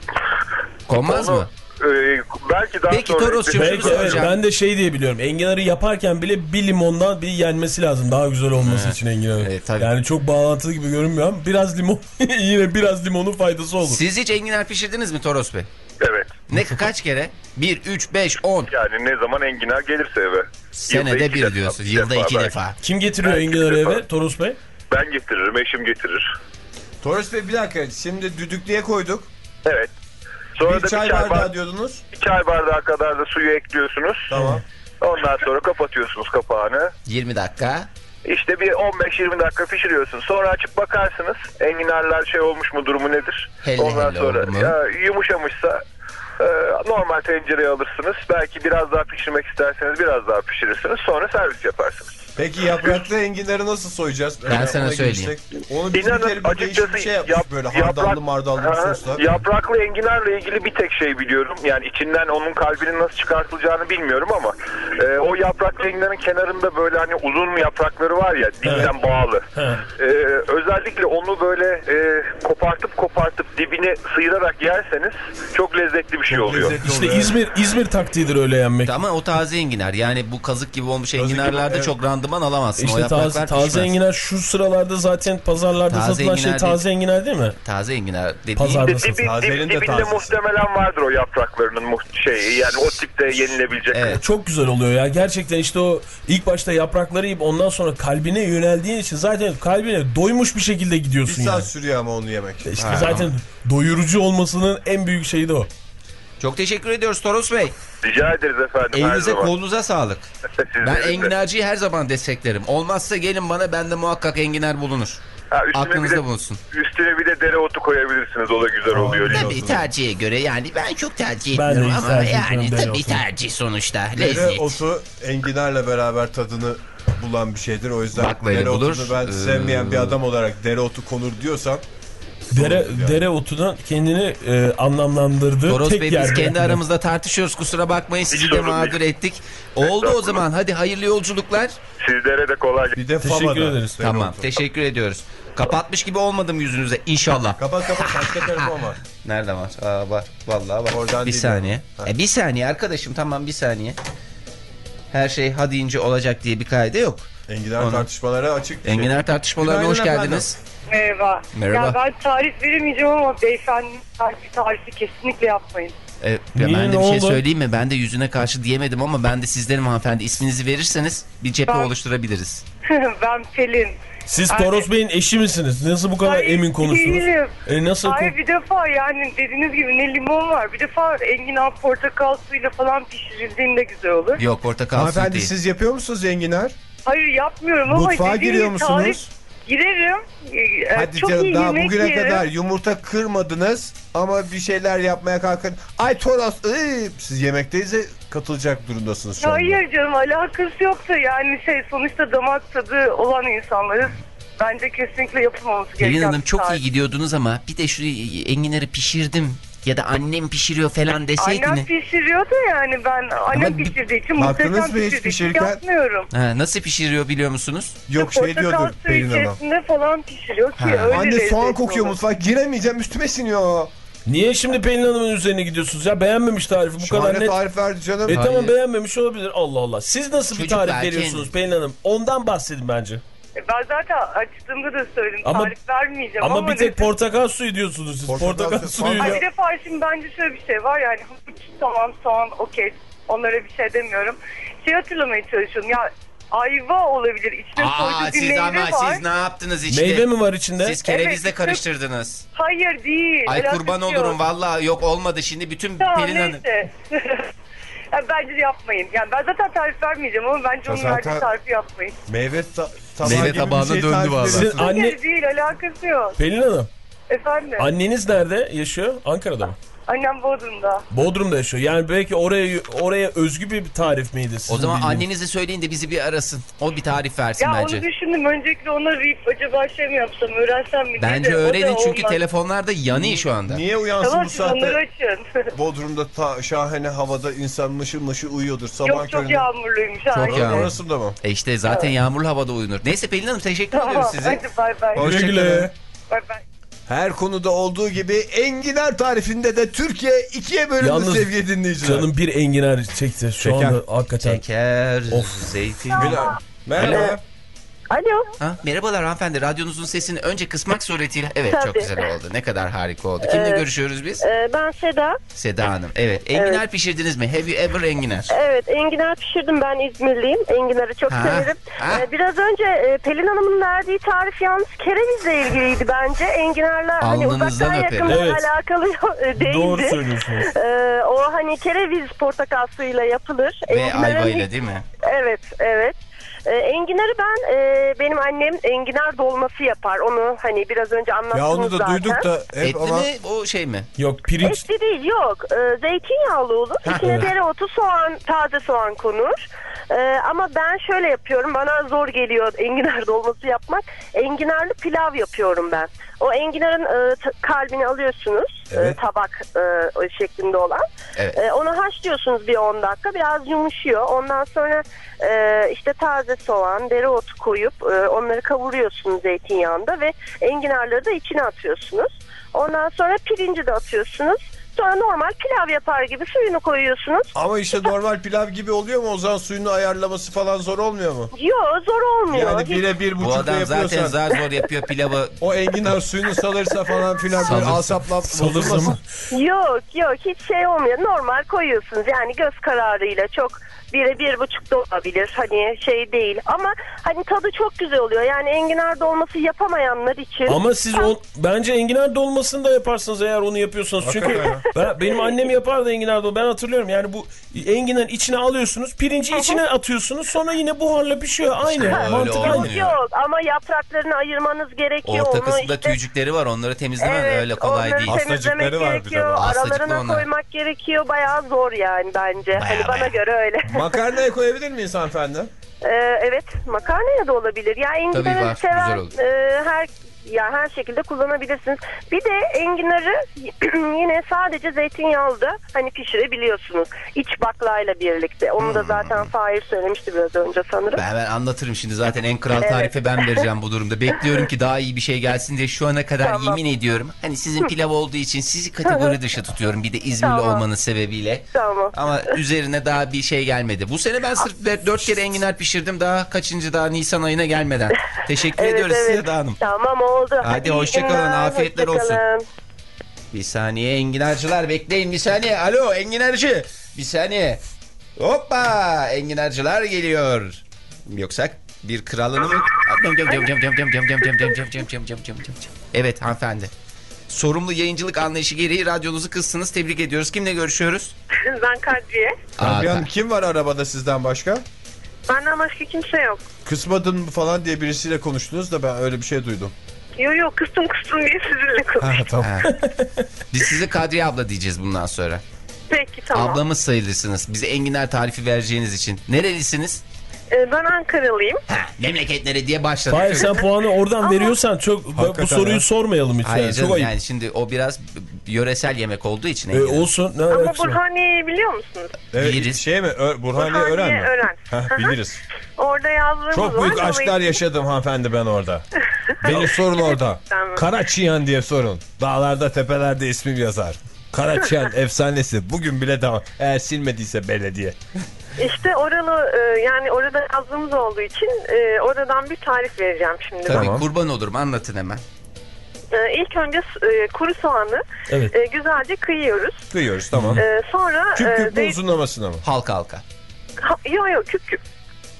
Konmaz Onu, mı? e, belki daha Peki, sonra... Toros'cum, Belki şunu evet, soracağım. ben de şey diye biliyorum. Enginarı yaparken bile bir limondan bir yenmesi lazım. Daha güzel olması için enginarı. Evet, tabii. Yani çok bağlantılı gibi görünmüyor ama biraz limon, yine biraz limonun faydası olur. Siz hiç enginar pişirdiniz mi Toros Bey? Evet. Ne kaç kere? bir, üç, beş, on. Yani ne zaman enginar gelirse eve. Senede Yılda iki bir defa, diyorsun. bir Yılda iki belki. defa. Kim getiriyor Belki enginarı bir defa. eve Toros Bey? Ben getiririm, eşim getirir. Toros Bey bir dakika, şimdi düdüklüye koyduk. Evet. Sonra Bir da çay bir çay, bardağı bardağı, diyordunuz. bir çay bardağı kadar da suyu ekliyorsunuz. Tamam. Ondan sonra kapatıyorsunuz kapağını. yirmi dakika. İşte bir on beş yirmi dakika pişiriyorsun. Sonra açıp bakarsınız. Enginarlar şey olmuş mu, durumu nedir? Helle Ondan helle sonra oldu mu? ya, yumuşamışsa e, normal tencereye alırsınız. Belki biraz daha pişirmek isterseniz biraz daha pişirirsiniz. Sonra servis yaparsınız. Peki yapraklı enginarı nasıl soyacağız? Ben Öyle sana ona söyleyeyim. girsek. Onu bizim İnanın bir değişik açıkçası bir şey yapmış yap- böyle hardallı yaprak- mardallı bir Ha, sosla. Yapraklı enginarla ilgili bir tek şey biliyorum. Yani içinden onun kalbinin nasıl çıkartılacağını bilmiyorum ama e, o yapraklı enginarın kenarında böyle hani uzun yaprakları var ya, dipten bağlı. E, özellikle onu böyle e, kopartıp kopartıp dibini sıyırarak yerseniz çok lezzetli bir şey oluyor. Lezzetli İşte oluyor. İzmir İzmir taktiğidir öyle yenmek. Ama o taze enginar. Yani bu kazık gibi olmuş gibi, enginarlarda evet. çok randıman alamazsın. o İşte yapraklar taze, taze pişmez. enginar şu sıralarda zaten pazarlarda Taze satılan şey enginar taze enginar değil mi? Taze enginar dediğin Pazarda Dibi, satın. dip, Tazenin de dibinde tazesi. muhtemelen vardır o yapraklarının muht- şeyi. Yani o tipte yenilebilecek. Evet. Çok güzel oluyor ya. Gerçekten işte o ilk başta yaprakları yiyip ondan sonra kalbine yöneldiğin için zaten kalbine doymuş bir şekilde Bir gidiyorsun saat yani. sürüyor ama onu yemek. İşte zaten doyurucu olmasının en büyük şeyi de o. Çok teşekkür ediyoruz Toros Bey. Rica ederiz efendim. her Elinize zaman. kolunuza sağlık. Sizlerin Ben de. enginarcıyı her zaman desteklerim. Olmazsa gelin bana, bende muhakkak enginar bulunur. Ha, üstüne Aklınızda bir de, bulunsun. Üstüne bir de dereotu koyabilirsiniz. O da güzel oluyor. Tabii tercihe göre, yani ben çok tercih Ben de etmiyorum hiç ama tercih yani etmiyorum tabii dereotu. tercih sonuçta. Dere Lezzet. otu enginarla beraber tadını bulan bir şeydir. O yüzden Baklayla dereotunu bulur. ben Ee, sevmeyen bir adam olarak dereotu konur diyorsam Dere, yani. dere otundan kendini e, anlamlandırdığı Toros tek Bey, yer. biz kendi belki de. aramızda tartışıyoruz, kusura bakmayın, sizi de sorun mağdur değil. ettik. Oldu o zaman, hadi hayırlı yolculuklar. Sizlere de kolay gelsin. bir de Teşekkür Faba'da ederiz. dereotu. Tamam, teşekkür ediyoruz. Kapatmış gibi olmadım yüzünüze inşallah. Kapat kapat, başka telefon var. Nerede var? Aa, var. Vallahi var. Oradan bir değil saniye. yani. E, bir saniye arkadaşım, tamam bir saniye. Her şey ha deyince olacak diye bir kaide yok. Enginar Onu- tartışmalara açık. Enginar tartışmalarına Günaydın hoş efendim. geldiniz. Merhaba. Merhaba. Ya ben tarif veremeyeceğim ama beyefendinin tarifi, tarifi kesinlikle yapmayın. E, ya Niye, ben de ne bir şey oldu? söyleyeyim mi? Ben de yüzüne karşı diyemedim ama ben de sizlerim hanımefendi. İsminizi verirseniz bir cephe Ben- oluşturabiliriz. Ben Pelin. Siz Ay- Toros Bey'in eşi misiniz? Nasıl bu kadar Hayır, emin konuştunuz? değilim. E nasıl? Hayır bir defa yani dediğiniz gibi ne limon var. Bir defa enginar portakal suyuyla falan pişirildiğinde güzel olur. Yok, portakal suyu Hanımefendi değil. siz yapıyor musunuz enginar? Hayır yapmıyorum ama Mutfağa dediğim giriyor gibi tarif- musunuz? Girerim. Ee, Hadi çok canım iyi daha yemek bugüne yerim. kadar yumurta kırmadınız ama bir şeyler yapmaya kalkın. Ay Toros ıı, siz yemekteyse katılacak durumdasınız şu anda. Hayır canım alakası yoktu yani şey sonuçta damak tadı olan insanlarız. Bence kesinlikle yapılmaması gereken Pelin Hanım bir çok iyi tarif. gidiyordunuz ama bir de şu enginarı pişirdim ya da annem pişiriyor falan deseydiniz. Annem pişiriyordu yani ben annem Ama bir- pişirdiği için Baktınız muhteşem mı hiç pişirdiği için pişirirken? yapmıyorum. Ha, nasıl pişiriyor biliyor musunuz? Yok şey Portakal diyordur suyu Pelin Hanım. içerisinde falan pişiriyor ki Ha. öyle Anne lezzetli soğan kokuyor olur. mutfak giremeyeceğim üstüme siniyor. Niye şimdi Pelin Hanım'ın üzerine gidiyorsunuz ya? Beğenmemiş tarifi bu kadar Şahane net. tarif verdi canım. E Hayır. tamam beğenmemiş olabilir. Allah Allah. Siz nasıl bir Çocuklar tarif veriyorsunuz kendi- Pelin Hanım? Ondan bahsedin bence. E, Ben zaten açtığımda da söyledim Ama- tarif vermeyeceğim ama, Ama bir tek dedim- portakal suyu diyorsunuz siz. Portakal Portakal, suyu- suyuyla. Ay, bir defa şimdi bence şöyle bir şey var yani havuç, tamam soğan okey onlara bir şey demiyorum. Şey hatırlamaya çalışıyorum ya ayva olabilir içine Aa, koyduğu bir siz meyve ama var. siz ne yaptınız işte? Meyve mi var içinde? Siz kerevizle Evet, karıştırdınız. Hayır değil. Ay alakası kurban yok. olurum vallahi yok olmadı şimdi bütün Tamam Pelin Hanım. neyse. Ya bence yapmayın. Yani ben zaten tarif vermeyeceğim ama bence onun zaten- verdiği tarifi yapmayın. Meyve ta tabağı Meyve gibi bir tabağına şey döndü tarif vallahi. ediyorsun. Sizin anne... Hayır değil alakası yok. Pelin Hanım, Efendim anneniz nerede yaşıyor? Ankara'da mı? annem Bodrum'da. Bodrum'da yaşıyor. Yani belki oraya oraya özgü bir tarif miydi sizin O zaman bildiğiniz? annenize söyleyin de bizi bir arasın. O bir tarif versin Ya bence. onu düşündüm öncelikle onu arayıp acaba şey mi yapsam öğrensem mi diye Bence de, o da öğrenin çünkü olmaz. telefonlarda yanıyor şu anda. Niye uyansın Tamam bu siz onları saatte? açın. Bodrum'da ta şahane havada insan mışıl mışıl uyuyordur. Sabah Yok çok köründe. yağmurluymuş. ha, Çok işte. yağmur. Orası da mı? E işte zaten yağmurlu havada uyunur. Neyse Pelin Hanım teşekkür Tamam ediyoruz size. hadi bay bay. Hoş- Güle güle. Bay bay. Her konuda olduğu gibi enginar tarifinde de Türkiye ikiye bölündü Yalnız sevgili dinleyiciler. Canım bir enginar çekti şu Şeker. anda hakikaten. Şeker, Of. zeytin. Bilal. Merhaba. Alo. Ha, merhabalar hanımefendi. Radyonuzun sesini önce kısmak suretiyle. Evet çok Tabii. güzel oldu. Ne kadar harika oldu. Kimle Evet. görüşüyoruz biz? Ee, ben Seda. Seda Hanım. Evet. Enginar pişirdiniz mi? Have you ever enginar? Evet, enginar pişirdim. Ben İzmirliyim. Enginarı çok Ha, severim. ha. Ee, biraz önce e, Pelin Hanım'ın verdiği tarif yalnız kerevizle ilgiliydi bence. Enginarla hani Alnınızdan uzaktan öperim. yakından Evet. alakalı e, değildi. Doğru söylüyorsunuz. Ee, o hani kereviz portakal suyuyla yapılır. Ve Enginarın ayva ile hiç- değil mi? Evet, evet. Ee, enginarı ben, e, benim annem enginar dolması yapar. Onu hani biraz önce anlattınız Ya onu da zaten. duyduk da hep Etli ama mi o şey mi? Yok pirinç. Etli değil yok. Ee, zeytinyağlı olur. Ha, İçine evet. dereotu, soğan, taze soğan konur. Ee, ama ben şöyle yapıyorum. Bana zor geliyor enginar dolması yapmak. Enginarlı pilav yapıyorum ben. O enginarın e, t- kalbini alıyorsunuz. Evet. E, tabak e, şeklinde olan. Evet. E, onu haşlıyorsunuz bir on dakika. Biraz yumuşuyor. Ondan sonra e, işte taze soğan, dereotu koyup e, onları kavuruyorsunuz zeytinyağında ve enginarları da içine atıyorsunuz. Ondan sonra pirinci de atıyorsunuz. Sonra normal pilav yapar gibi suyunu koyuyorsunuz. ama işte normal pilav gibi oluyor mu? O zaman suyunu ayarlaması falan zor olmuyor mu? Yok zor olmuyor. Yani Hiç- bire bir Bu buçukta adam zaten yapıyorsan zar zor yapıyor pilavı. o enginar suyunu salırsa falan filan böyle Salırsa. asapla Salırsa bozulmasın. mı? Yok yok hiç şey olmuyor. Normal koyuyorsunuz yani göz kararıyla çok bire bir buçuk da olabilir. Hani şey değil ama hani tadı çok güzel oluyor. Yani enginar dolması yapamayanlar için. Ama siz o, bence enginar dolmasını da yaparsınız eğer onu yapıyorsanız. Çünkü Hakikaten ben, benim annem yapardı enginar dolması. Ben hatırlıyorum yani bu enginarın içine alıyorsunuz. Pirinci içine atıyorsunuz. Sonra yine buharla pişiyor. Aynı. Öyle Mantık olmuyor. aynı. Yok yok ama yapraklarını ayırmanız gerekiyor. Orta Onu kısımda işte- tüycükleri var. Onları temizlemen Evet, öyle kolay onları değil. temizlemek Hastacıkları var bir de gerekiyor. bu. Hastacıklı Aralarına onlar. koymak gerekiyor. Bayağı zor yani bence. Bayağı, hani bana bayağı. göre öyle. Makarnaya koyabilir miyiz hanımefendi? Ee, evet makarnaya da olabilir. Ya Tabii enginarı var, seven güzel olur. e, her ya her şekilde kullanabilirsiniz. Bir de enginarı yine sadece zeytinyağlı da hani pişirebiliyorsunuz. İç baklayla birlikte. Onu da zaten Fahir söylemişti biraz önce sanırım. Ben, ben anlatırım şimdi zaten en kral tarifi ben vereceğim bu durumda. Bekliyorum ki daha iyi bir şey gelsin diye şu ana kadar Tamam. yemin ediyorum. Hani sizin pilav olduğu için sizi kategori dışı tutuyorum. Bir de İzmirli Tamam. olmanın sebebiyle. Tamam. Ama üzerine daha bir şey gelmedi. Bu sene ben sırf dört kere enginar pişirdim. Daha kaçıncı daha Nisan ayına gelmeden. Teşekkür ediyoruz size Seda Hanım. Tamam oldu. Hadi, Hadi hoşça kalın, afiyetler hoşça olsun. kalın. Bir saniye enginarcılar bekleyin bir saniye. Alo enginarcı. Bir saniye. Hoppa enginarcılar geliyor. Yoksa bir kralını mı? Evet hanımefendi. Sorumlu yayıncılık anlayışı gereği radyonuzu kıstınız. Tebrik ediyoruz. Kimle görüşüyoruz? Ben Kadriye. Kadriye Hanım, kim var arabada sizden başka? Benden başka kimse yok. Kısmadın mı falan diye birisiyle konuştunuz da ben öyle bir şey duydum. Yok yok kıstım kıstım diye sizinle konuştum. Tamam. Ha. Biz size Kadriye abla diyeceğiz bundan sonra. Peki tamam. Ablamız sayılırsınız. Bize enginar tarifi vereceğiniz için. Nerelisiniz? Ee, ben Ankaralıyım. Ha, memleketleri diye başladık. Hayır sen puanı oradan Ama... veriyorsan çok Hakikaten bu soruyu ya. sormayalım hiç. Hayır Yani. canım Çok ayıp. yani şimdi o biraz yöresel yemek olduğu için. Ee, olsun. Ne Ama alakası var? Burhaniye'yi biliyor musunuz? Evet, Biliriz. şey mi? Ö Burhaniye Burhaniye Ören mi? Ören. Heh, biliriz. Orada yazdığımız Çok büyük var. aşklar yaşadım hanımefendi ben orada. Beni sorun orada. Tamam. Karaçiyan diye sorun. Dağlarda tepelerde ismim yazar. Karaçiyan efsanesi. Bugün bile devam. Eğer silmediyse belediye. İşte oralı e, yani orada yazdığımız olduğu için e, oradan bir tarif vereceğim şimdi. Tabii Tamam. kurban olurum anlatın hemen. E, ilk önce e, kuru soğanı Evet. e, güzelce kıyıyoruz. Duyuyoruz tamam. E, sonra Küp e, küp mü zeyt- uzunlamasına mı? Halka halka. Ha, yo yo küp küp.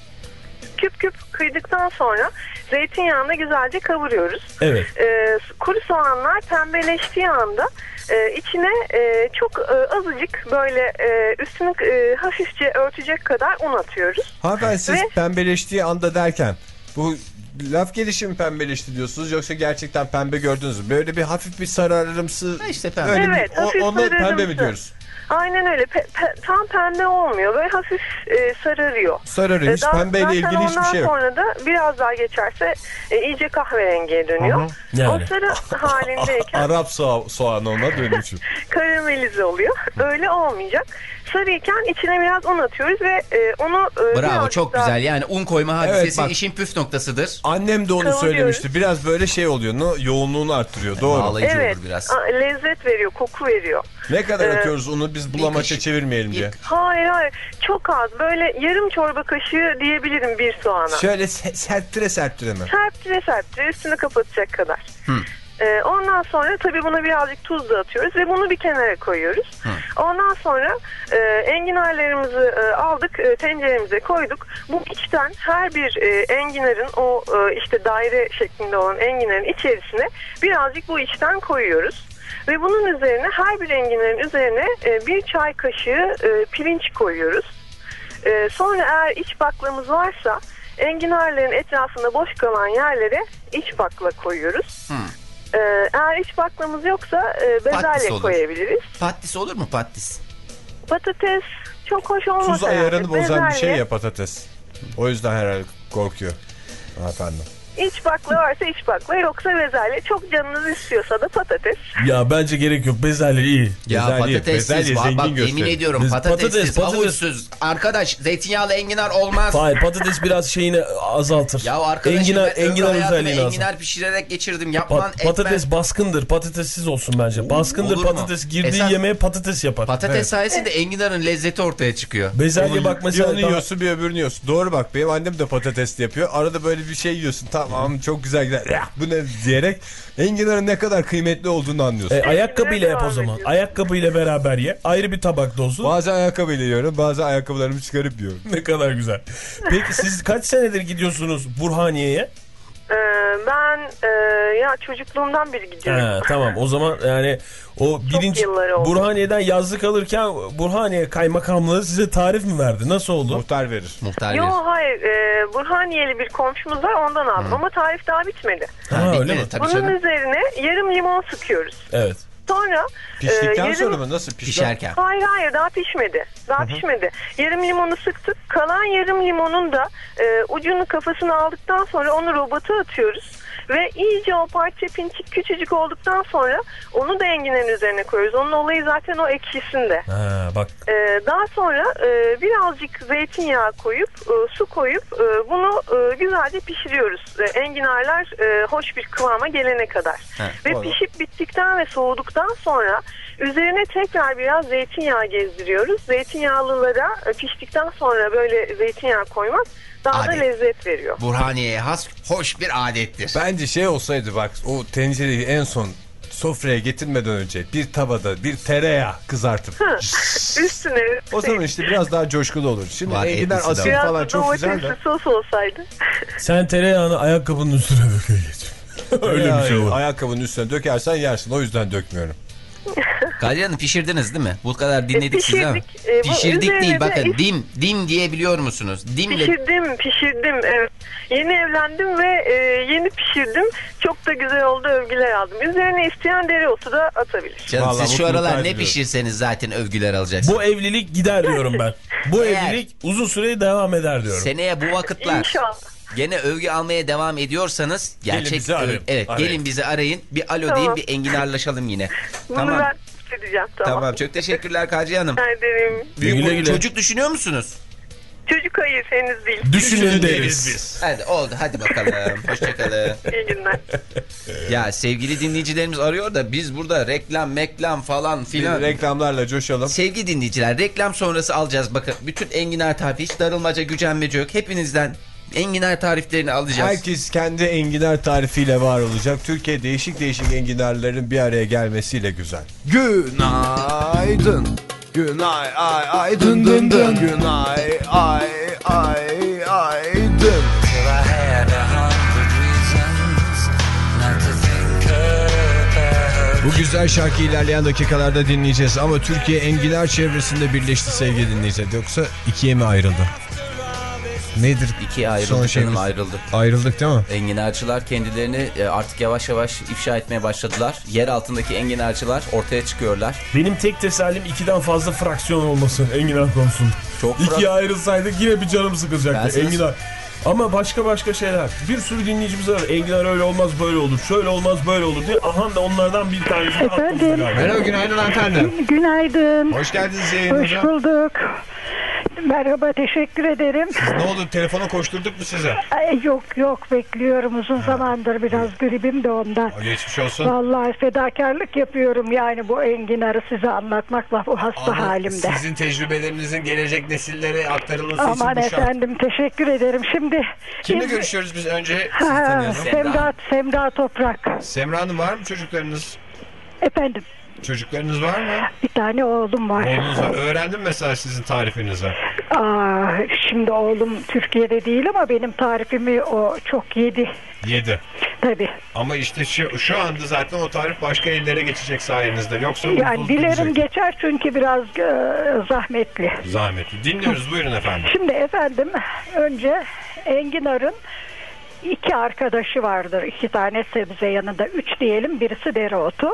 Küp küp kıydıktan sonra zeytinyağını güzelce kavuruyoruz. Evet. E, kuru soğanlar pembeleştiği anda e, içine e, çok e, azıcık böyle e, üstünü e, hafifçe örtecek kadar un atıyoruz. Hanımefendi siz Ve- pembeleştiği anda derken bu laf gelişi mi pembeleşti diyorsunuz yoksa gerçekten pembe gördünüz mü? Böyle bir hafif bir sararımsı. Ha işte pembe. Öyle Evet, bir, o, hafif ona pembe mi sararımsı. diyoruz? Aynen öyle. Pe- pe- tam pembe olmuyor. Böyle hafif e, sararıyor. Sararıyor. Hiç Daha- pembeyle zaten ilgili hiçbir şey yok. ondan sonra da biraz daha geçerse e, iyice kahverengiye dönüyor. Aha. Yani. O sarı halindeyken Arap soğa soğanı ona dönüşüm. karamelize oluyor. Öyle olmayacak. Sarıyken içine biraz un atıyoruz ve e, onu e, Bravo birazcık çok daha- güzel yani un koyma hadisesi Evet, bak. işin püf noktasıdır. Annem de onu Kavuruyoruz. söylemişti. Biraz böyle şey oluyor. No, yoğunluğunu arttırıyor. Doğru. Bağlayıcı Evet. olur biraz. a- lezzet veriyor, koku veriyor. Ne kadar Ee, atıyoruz onu biz bulamaça kaşık- çevirmeyelim diye. Bir- Hayır hayır. Çok az. Böyle yarım çorba kaşığı diyebilirim bir soğana. Şöyle se- serptire serptire mi? Serptire serptire üstünü kapatacak kadar. Hı. Ee, ondan sonra tabii buna birazcık tuz da atıyoruz ve bunu bir kenara koyuyoruz. Hı. Ondan sonra e, enginarlarımızı e, aldık, e, tenceremize koyduk. Bu içten her bir e, enginarın o e, işte daire şeklinde olan enginarın içerisine birazcık bu içten koyuyoruz. Ve bunun üzerine her bir enginarın üzerine e, bir çay kaşığı e, pirinç koyuyoruz. E, sonra eğer iç baklamız varsa enginarların etrafında boş kalan yerlere iç bakla koyuyoruz. Hı. Ee, eğer iç baklamız yoksa e, Patlis bezelye olur. koyabiliriz. Patlis olur mu patlis? Patates çok hoş olmaz. Tuz ayarını herhalde. bozan bir şey Bezelye. ya patates. O yüzden herhalde korkuyor. Efendim. İç bakla varsa iç bakla, yoksa bezelye. Çok canınız istiyorsa da patates. Ya bence gerek yok. Bezelye iyi. Ya Bezelye- patatessiz bezelye bak, zengin bak yemin gösterir. ediyorum Biz- patatessiz, patates, patates. havuçsuz. Arkadaş zeytinyağlı enginar olmaz. Hayır patates biraz şeyini azaltır. Ya arkadaşım enginar, ben ömrü enginar hayatımı özelliğini azaltır. enginar pişirerek geçirdim. Yapman Pat- patates baskındır. Patatessiz olsun bence. Baskındır olur mu? patates. Girdiği Esas- yemeğe patates yapar. Patates Evet. sayesinde enginarın lezzeti ortaya çıkıyor. Bezelye bak Bir mesela. onu daha- yiyorsun bir öbürünü yiyorsun. Doğru bak benim annem de patates yapıyor. Arada böyle bir şey yiyorsun. Tamam çok güzel gider. Ya, bu ne diyerek enginarın ne kadar kıymetli olduğunu anlıyorsun. E, ayakkabıyla yap o Devam zaman. ediyorsun. Ayakkabıyla beraber ye. Ayrı bir tabakta olsun. Bazen ayakkabıyla yiyorum. Bazen ayakkabılarımı çıkarıp yiyorum. Ne kadar güzel. Peki siz kaç senedir gidiyorsunuz Burhaniye'ye? Ee, ben e, ya çocukluğumdan beri gidiyorum. Ha, tamam o zaman yani o birinci yılları oldu. Burhaniye'den yazlık alırken Burhaniye kaymakamlığı size tarif mi verdi? Nasıl oldu? Muhtar verir. Muhtar Yo verir. hayır, e, Burhaniyeli bir komşumuz var, ondan aldım ama tarif daha bitmedi. Ha, Ha, öyle bitmedi mi? tabii Bunun canım. üzerine yarım limon sıkıyoruz. Evet. Sonra e, Piştikten yarım... sonra mı? Nasıl pişti? Pişerken. Hayır hayır, daha pişmedi. Daha pişmedi. Yarım limonu sıktık. Kalan yarım limonun da e, ucunu kafasına aldıktan sonra onu robota atıyoruz. Ve iyice o parça pinçik küçücük olduktan sonra onu da enginarın üzerine koyuyoruz. Onun olayı zaten o ekşisinde. Ha, bak Ee, daha sonra e, birazcık zeytinyağı koyup e, su koyup e, bunu e, güzelce pişiriyoruz. E, enginarlar e, hoş bir kıvama gelene kadar. Ha, ve doğru. pişip bittikten ve soğuduktan yaptıktan sonra üzerine tekrar biraz zeytinyağı gezdiriyoruz. Zeytinyağlılara piştikten sonra böyle zeytinyağı koymak daha Adet. da lezzet veriyor. Burhaniye'ye has hoş bir adettir. Bence şey olsaydı bak, o tencereyi en son sofraya getirmeden önce bir tavada bir tereyağı kızartıp Üstüne. o zaman işte biraz daha coşkulu olur. Şimdi Var, enginar etlisi de asit var. Biraz falan da çok güzel de. domatesli sos olsaydı. Sen tereyağını ayakkabının üstüne döküyor geç. Öyle bir şey olur. Ayakkabının üstüne dökersen yersin, o yüzden dökmüyorum. Kadriye Hanım pişirdiniz değil mi? Bu kadar dinledik sizi ama. Pişirdik. E, bu Pişirdik üzerine değil de bakın is- dim dim diyebiliyor musunuz? Dimle Pişirdim, pişirdim. Evet. Yeni evlendim ve e, yeni pişirdim. Çok da güzel oldu, övgüler aldım. Üzerine isteyen dereotu da atabilir. canım, Vallahi siz şu mutluluklar aralar ne diliyorum. pişirseniz zaten övgüler alacaksınız. Bu evlilik gider diyorum ben. Bu Eğer- evlilik uzun süre devam eder diyorum. Seneye bu vakitler İnşallah. gene övgü almaya devam ediyorsanız gerçek bizi arayın. öv- evet Arayın. gelin bizi arayın. Bir alo Tamam. deyin, bir enginarlaşalım yine. Bunu Tamam. ben edeceğim. Tamam. Tamam. Çok teşekkürler Kadriye Hanım. Rica ederim. Büyük Güle bir güle. çocuk düşünüyor musunuz? Çocuk hayır henüz değil. Düşünün deriz biz. Hadi oldu, hadi bakalım. Hoşçakalın. İyi günler. Ya sevgili dinleyicilerimiz arıyor da biz burada reklam meklam falan Bir filan. reklamlarla coşalım. Sevgili dinleyiciler, reklam sonrası alacağız bakın. Bütün enginar tarifi, hiç darılmaca gücenmece yok. Hepinizden enginar tariflerini alacağız. Herkes kendi enginar tarifiyle var olacak. Türkiye değişik değişik enginarların bir araya gelmesiyle güzel. Günaydın. Günay ay ay dın dın dın. Günay ay ay ay dın. Bu güzel şarkı ilerleyen dakikalarda dinleyeceğiz ama Türkiye enginar çevresinde birleşti sevgili dinleyiciler. Yoksa ikiye mi ayrıldı? Nedir? İkiye ayrıldı, Son canım şeyimiz? ayrıldı. Ayrıldık değil mi? Enginarcılar kendilerini e, artık yavaş yavaş ifşa etmeye başladılar. Yer altındaki enginarcılar ortaya çıkıyorlar. Benim tek tesellim ikiden fazla fraksiyon olması enginar konusunda. Çok İkiye ayrılsaydık yine bir canım sıkılacaktı. Ben sana- Enginar. Ama başka başka şeyler. Bir sürü dinleyicimiz var. Enginar öyle olmaz böyle olur. Şöyle olmaz böyle olur diye. Aha da onlardan bir tanesi de aklımızda galiba. Merhaba, günaydın hanımefendi. Günaydın. Hoş geldiniz Hoş yayınımıza. bulduk. Merhaba, teşekkür ederim. Ne oldu, telefona koşturduk mu size? Ay, yok yok, bekliyorum uzun zamandır, biraz gribim de ondan. Geçmiş olsun. Vallahi fedakarlık yapıyorum yani bu enginarı size anlatmakla bu hasta halimde. Sizin tecrübelerinizin gelecek nesillere aktarılması Aman için bu şart. efendim, teşekkür ederim. Şimdi Kimle biz- görüşüyoruz biz önce? Sizi Ha, tanıyalım. Semra, Semra Toprak. Semra Hanım, var mı çocuklarınız? Efendim, Çocuklarınız var mı? bir tane oğlum var. Oğlunuz var. Öğrendim mesela sizin tarifinizi. Aa, şimdi oğlum Türkiye'de değil ama benim tarifimi o çok yedi. Yedi. Tabii. Ama işte şu, şu anda zaten o tarif başka ellere geçecek sayenizde. Yoksa Yani buzul dilerim gidecek. geçer çünkü biraz e, zahmetli. Zahmetli. Dinliyoruz, buyurun efendim. Şimdi efendim, önce enginarın iki arkadaşı vardır. İki tane sebze yanında. Üç diyelim, birisi dereotu.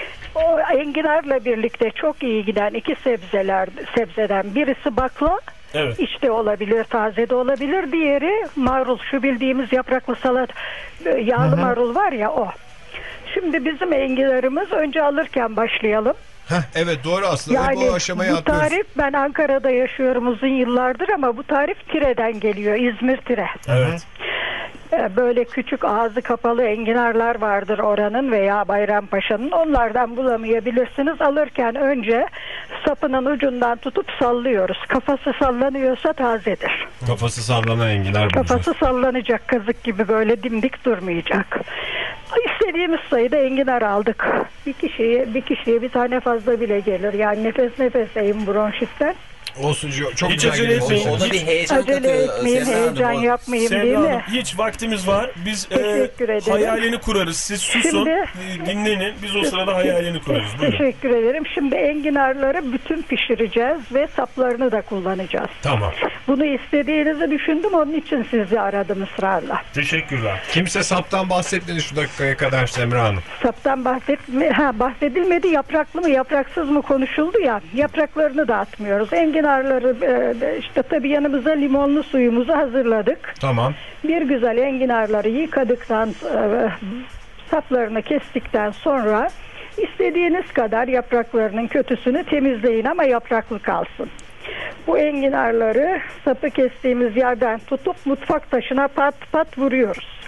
O enginarla birlikte çok iyi giden iki sebzeler sebzeden birisi bakla. Evet. İçte olabilir, taze de olabilir. Diğeri marul, şu bildiğimiz yapraklı salat, yağlı marul var ya, o. Şimdi bizim enginarımız, önce alırken başlayalım. Heh, evet doğru, aslında Yani bu aşamayı bu atlıyoruz. tarif, ben Ankara'da yaşıyorum uzun yıllardır ama bu tarif Tire'den geliyor, İzmir Tire. Evet. Ee, Böyle küçük ağzı kapalı enginarlar vardır oranın veya Bayrampaşa'nın, onlardan bulamayabilirsiniz. Alırken önce sapının ucundan tutup sallıyoruz. Kafası sallanıyorsa tazedir. Kafası sallanan enginar bulacağız. Kafası sallanacak, kazık gibi böyle dimdik durmayacak. İstediğimiz sayıda enginar aldık. Bir kişiye bir kişiye bir tane fazla bile gelir. Yani nefes nefeseyim bronşitten. Olsun, çok Hiç güzel acele geliyor. etmeyin. O da bir heyecan Acele katıyor. etmeyin, Semra Hanım. heyecan O- yapmayayım değil Semra Hanım, mi? hiç vaktimiz var. Biz e, Teşekkür ederim. hayalini kurarız. Siz susun, Şimdi- e, dinlenin. Biz o sırada hayalini kurarız. Buyurun. Teşekkür ederim. Şimdi enginarları bütün pişireceğiz ve saplarını da kullanacağız. Tamam. Bunu istediğinizi düşündüm, onun için sizi aradım ısrarla. Teşekkürler. Kimse saptan bahsetmedi şu dakikaya kadar Semra Hanım. Saptan bahsetme, ha, bahsedilmedi, yapraklı mı yapraksız mı konuşuldu ya, yapraklarını da atmıyoruz. Enginarları e, işte tabii yanımıza limonlu suyumuzu hazırladık. Tamam. Bir güzel enginarları yıkadıktan, e, saplarını kestikten sonra istediğiniz kadar yapraklarının kötüsünü temizleyin ama yapraklı kalsın. Bu enginarları sapı kestiğimiz yerden tutup mutfak taşına pat pat vuruyoruz.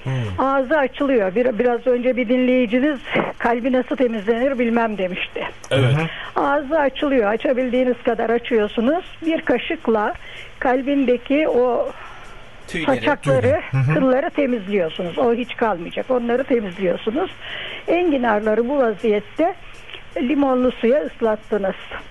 Hmm. Ağzı açılıyor. Bir, biraz önce bir dinleyiciniz kalbi nasıl temizlenir bilmem demişti. Evet. Ağzı açılıyor. Açabildiğiniz kadar açıyorsunuz. Bir kaşıkla kalbindeki o Tüyleri, saçakları, tüyleri. kılları temizliyorsunuz. O hiç kalmayacak. Onları temizliyorsunuz. Enginarları bu vaziyette limonlu suya ıslattınız.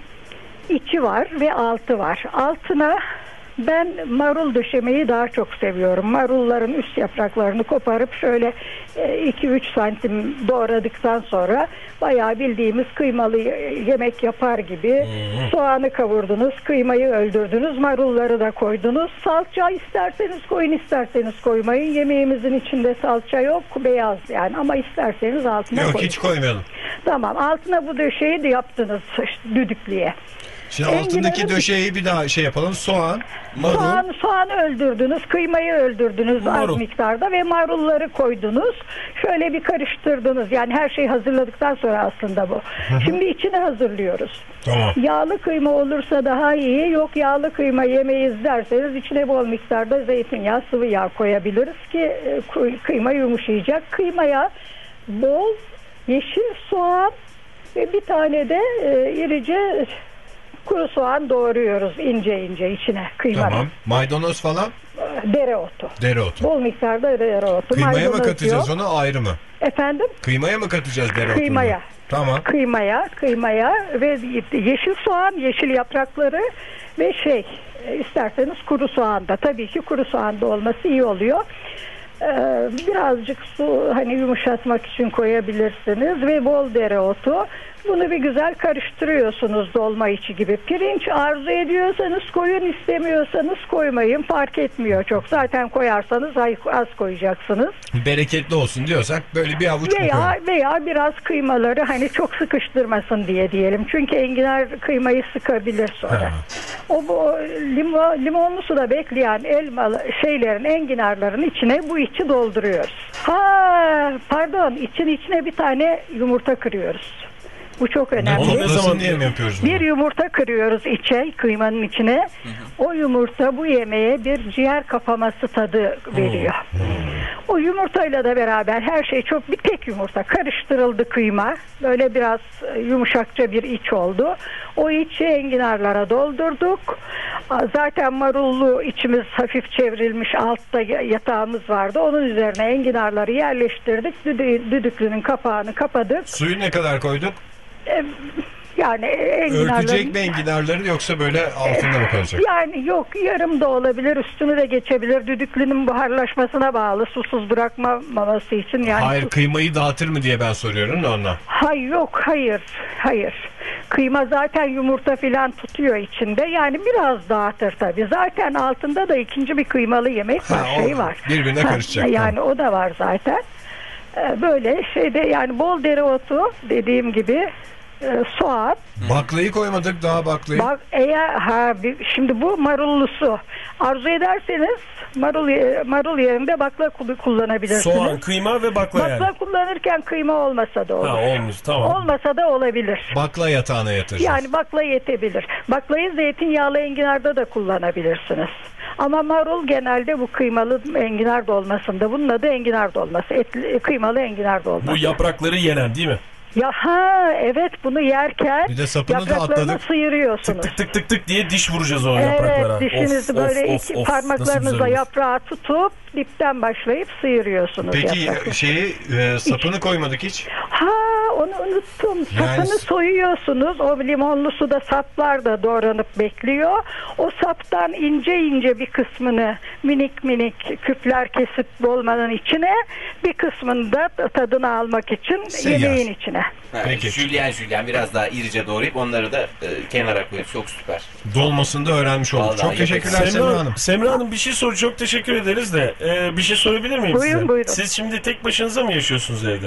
İçi var ve altı var. Altına ben marul döşemeyi daha çok seviyorum. Marulların üst yapraklarını koparıp şöyle iki üç santim doğradıktan sonra bayağı bildiğimiz kıymalı yemek yapar gibi hmm. soğanı kavurdunuz, kıymayı öldürdünüz, marulları da koydunuz. Salça isterseniz koyun, isterseniz koymayın. Yemeğimizin içinde salça yok, beyaz yani, ama isterseniz altına yok, koyun. Yok, hiç koymayalım. Tamam, altına bu döşeyi de yaptınız işte, düdüklüye. Şimdi altındaki Enginar'ın... döşeyi bir daha şey yapalım. Soğan, marul. Soğan, soğanı öldürdünüz, kıymayı öldürdünüz marul. Az miktarda ve marulları koydunuz. Şöyle bir karıştırdınız. Yani her şeyi hazırladıktan sonra aslında bu. Şimdi içine hazırlıyoruz. Tamam. Yağlı kıyma olursa daha iyi. Yok, yağlı kıyma yemeyiz derseniz içine bol miktarda zeytinyağı, sıvı yağ koyabiliriz ki kıyma yumuşayacak. Kıymaya bol yeşil soğan ve bir tane de e, irice kuru soğan doğruyoruz ince ince içine kıymanın. Tamam. Maydanoz falan? Dereotu. Dereotu. Bol miktarda dereotu. Kıymaya Maydanoz mı katacağız yok. onu, ayrı mı? Efendim? Kıymaya mı katacağız dereotunu? Kıymaya. Tamam. Kıymaya, kıymaya ve yeşil soğan, yeşil yaprakları ve şey, isterseniz kuru soğan da. Tabii ki kuru soğan da olması iyi oluyor. Ee, birazcık su hani yumuşatmak için koyabilirsiniz ve bol dereotu. Bunu bir güzel karıştırıyorsunuz dolma içi gibi. Pirinç arzu ediyorsanız koyun, istemiyorsanız koymayın, fark etmiyor çok. Zaten koyarsanız az koyacaksınız. Bereketli olsun diyorsak böyle bir avuç veya, mu koyalım? Veya biraz kıymaları hani çok sıkıştırmasın diye diyelim. Çünkü enginar kıymayı sıkabilir sonra. Ha. O bu limon, limonlu suda bekleyen elmalı şeylerin, enginarların içine bu içi dolduruyoruz. Ha pardon, için içine bir tane yumurta kırıyoruz. Bu çok önemli. Onu ne zaman diye mi yapıyoruz bunu? Bir yumurta kırıyoruz içe, kıymanın içine. Hı hı. O yumurta bu yemeğe bir ciğer kapaması tadı veriyor. Hı hı. O yumurtayla da beraber her şey çok, bir tek yumurta karıştırıldı kıyma. Böyle biraz yumuşakça bir iç oldu. O içi enginarlara doldurduk. Zaten marullu içimiz hafif çevrilmiş, altta yatağımız vardı. Onun üzerine enginarları yerleştirdik. Düdü, düdüklünün kapağını kapadık. Suyu ne kadar koyduk? Yani enginarların... Örtecek mi enginarları yoksa böyle altında mı kalacak? Yani yok, yarım da olabilir, üstünü de geçebilir. Düdüklünün buharlaşmasına bağlı, susuz bırakmaması için. Yani hayır, sus... kıymayı dağıtır mı diye ben soruyorum da ondan. Hayır, yok, hayır, hayır. Kıyma zaten yumurta filan tutuyor içinde. Yani biraz dağıtır tabii. Zaten altında da ikinci bir kıymalı yemek var, ha, şey var. Birbirine ha, karışacak. Yani o da var zaten. Böyle şeyde yani bol dereotu dediğim gibi, soğan. Baklayı koymadık daha, baklayı. Bak, eğer ha şimdi bu marullusu. Arzu ederseniz marul marul yerinde bakla kullanabilirsiniz. Soğan, kıyma ve bakla, bakla yani. Bakla kullanırken kıyma olmasa da olur. Ha, olmuş, tamam. Olmasa da olabilir. Bakla yatağına yatıracağız. Yani bakla yetebilir. Baklayı zeytinyağlı enginarda da kullanabilirsiniz. Ama marul genelde bu kıymalı enginar dolmasında. Bunun adı enginar dolması. Etli, kıymalı enginar dolması. Bu yaprakları yenen değil mi? Ya ha evet, bunu yerken bir de sapını da yapraklarını sıyırıyorsunuz. Tık tık tık tık diye diş vuracağız o evet, yapraklara. Evet, dişinizi of, böyle of, iki of, parmaklarınızla yaprağı tutup dipten başlayıp sıyırıyorsunuz. Peki yaprakları. şeyi e, sapını hiç koymadık hiç. Ha onu unuttum. Sapını yani... soyuyorsunuz. O limonlu suda saplar da doğranıp bekliyor. O saptan ince ince bir kısmını minik minik küpler kesip dolmanın içine, bir kısmını da tadını almak için Seyyar. yemeğin içine. Ha, peki. Jülyen jülyen biraz daha irice doğrayıp onları da e, kenara koyup, çok süper. Dolmasını da öğrenmiş olduk. Vallahi çok teşekkürler Semra Hanım. Semra Hanım bir şey sor, çok teşekkür ederiz de e, bir şey sorabilir miyim buyurun, size? Buyurun. Siz şimdi tek başınıza mı yaşıyorsunuz evde?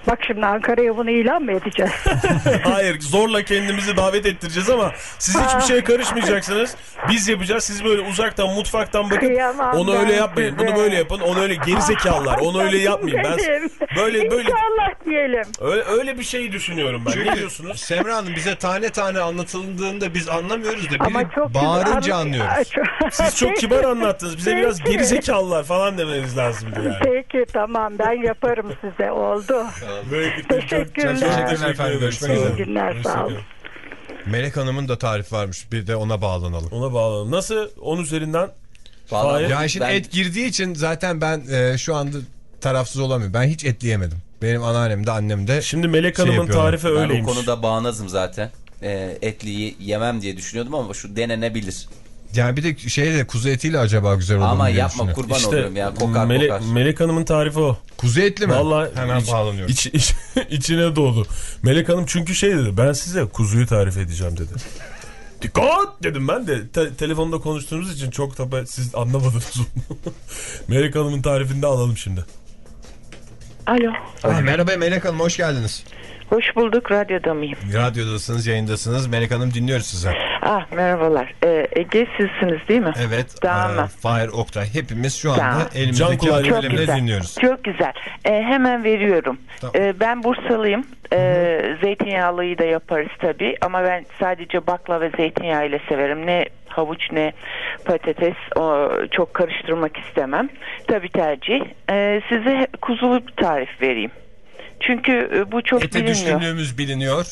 Bak şimdi Ankara'ya bunu ilan mı edeceğiz? Hayır, zorla kendimizi davet ettireceğiz ama siz hiçbir şeye karışmayacaksınız. Biz yapacağız. Siz böyle uzaktan, mutfaktan bakıp Kıyamam onu ben öyle yapmayın. size. Bunu böyle yapın. Onu öyle gerizekalılar. Onu öyle yapmayın. Ben böyle böyle İnşallah diyelim. öyle, öyle bir şey düşünüyorum ben. Çünkü Ne diyorsunuz? Semra Hanım bize tane tane anlatıldığında biz anlamıyoruz da Ama biri çok bağırınca güzel- anlıyoruz. Çok- Siz çok kibar anlattınız. Bize biraz Peki. gerizekalılar falan demeniz lazımdı yani. Peki tamam, ben yaparım size, oldu. Böyle, Teşekkürler. Çok, çok teşekkür efendim, görüşmek ederim. üzere. İyi günler, sağ olun. Melek Hanım'ın da tarifi varmış. Bir de ona bağlanalım. Ona bağlanalım. Nasıl? on üzerinden? Vallahi Hayır. Yani şimdi ben- et girdiği için zaten ben e, şu anda tarafsız olamıyorum. Ben hiç etli yemedim. Benim anneannem de annem de Şimdi Melek şey Hanım'ın yapıyorlar. tarifi Ben öyleymiş. o konuda bağnazım zaten. Ee, etliyi yemem diye düşünüyordum ama şu denenebilir. Yani bir de şey de kuzu etiyle acaba güzel olur mu Ama diye yapma, düşünüyorum. kurban İşte olurum ya. Kokar Melek, kokar. Melek Hanım'ın tarifi o. Kuzu etli mi? Vallahi hemen iç- bağlanıyorum. iç- iç- içine doğdu. Melek Hanım çünkü şey dedi. Ben size kuzuyu tarif edeceğim dedi. Dikkat dedim ben de. Te- telefonda konuştuğumuz için çok tabi siz anlamadınız onu. Melek Hanım'ın tarifini de alalım şimdi. Alo. Aa, merhaba Melek Hanım, hoş geldiniz. Hoş bulduk. Radyoda mıyım? Radyodasınız, yayındasınız. Melek Hanım, dinliyoruz sizi. Ah, merhabalar. Ee, Ege sizsiniz değil mi? Evet. Tamam. E, Fahir Oktay. Hepimiz şu anda Tamam. Can elimizdeki kulağıyla Çok bölümle güzel. dinliyoruz. Çok güzel. Ee, hemen veriyorum. Tamam. Ee, ben Bursalıyım. Ee, zeytinyağlıyı da yaparız tabii. Ama ben sadece bakla ve zeytinyağı ile severim. Ne havuç ne patates. O, çok karıştırmak istemem. Tabii tercih. Ee, size kuzulu bir tarif vereyim. Çünkü e, bu çok Ete bilinmiyor. düşkünlüğümüz biliniyor.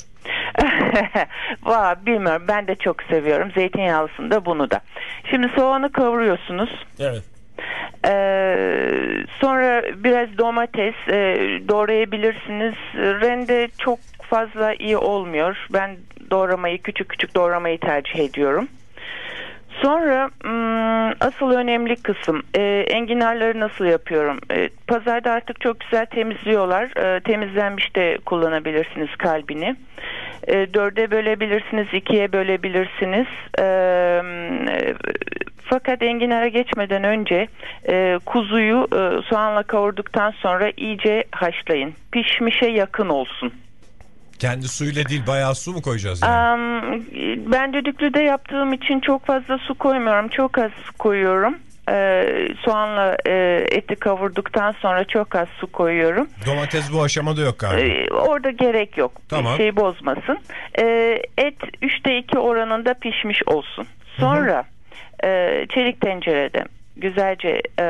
Vay, bilmiyorum, ben de çok seviyorum zeytinyağlısını da bunu da. Şimdi soğanı kavuruyorsunuz. Evet. Ee, sonra biraz domates e, doğrayabilirsiniz. Rende çok fazla iyi olmuyor. Ben doğramayı, küçük küçük doğramayı tercih ediyorum. Sonra ım, asıl önemli kısım e, enginarları nasıl yapıyorum? E, pazarda artık çok güzel temizliyorlar. E, temizlenmiş de kullanabilirsiniz kalbini. E, dörde bölebilirsiniz, ikiye bölebilirsiniz. E, e, fakat enginara geçmeden önce e, kuzuyu e, soğanla kavurduktan sonra iyice haşlayın. Pişmişe yakın olsun. Kendi suyla değil, bayağı su mu koyacağız yani? Um, ben düdüklüde yaptığım için çok fazla su koymuyorum. Çok az su koyuyorum. Ee, soğanla e, eti kavurduktan sonra çok az su koyuyorum. Domates bu aşamada yok galiba. Ee, orada gerek yok. Tamam. Bir şey bozmasın. Ee, et üçte iki oranında pişmiş olsun. Sonra e, çelik tencerede güzelce e,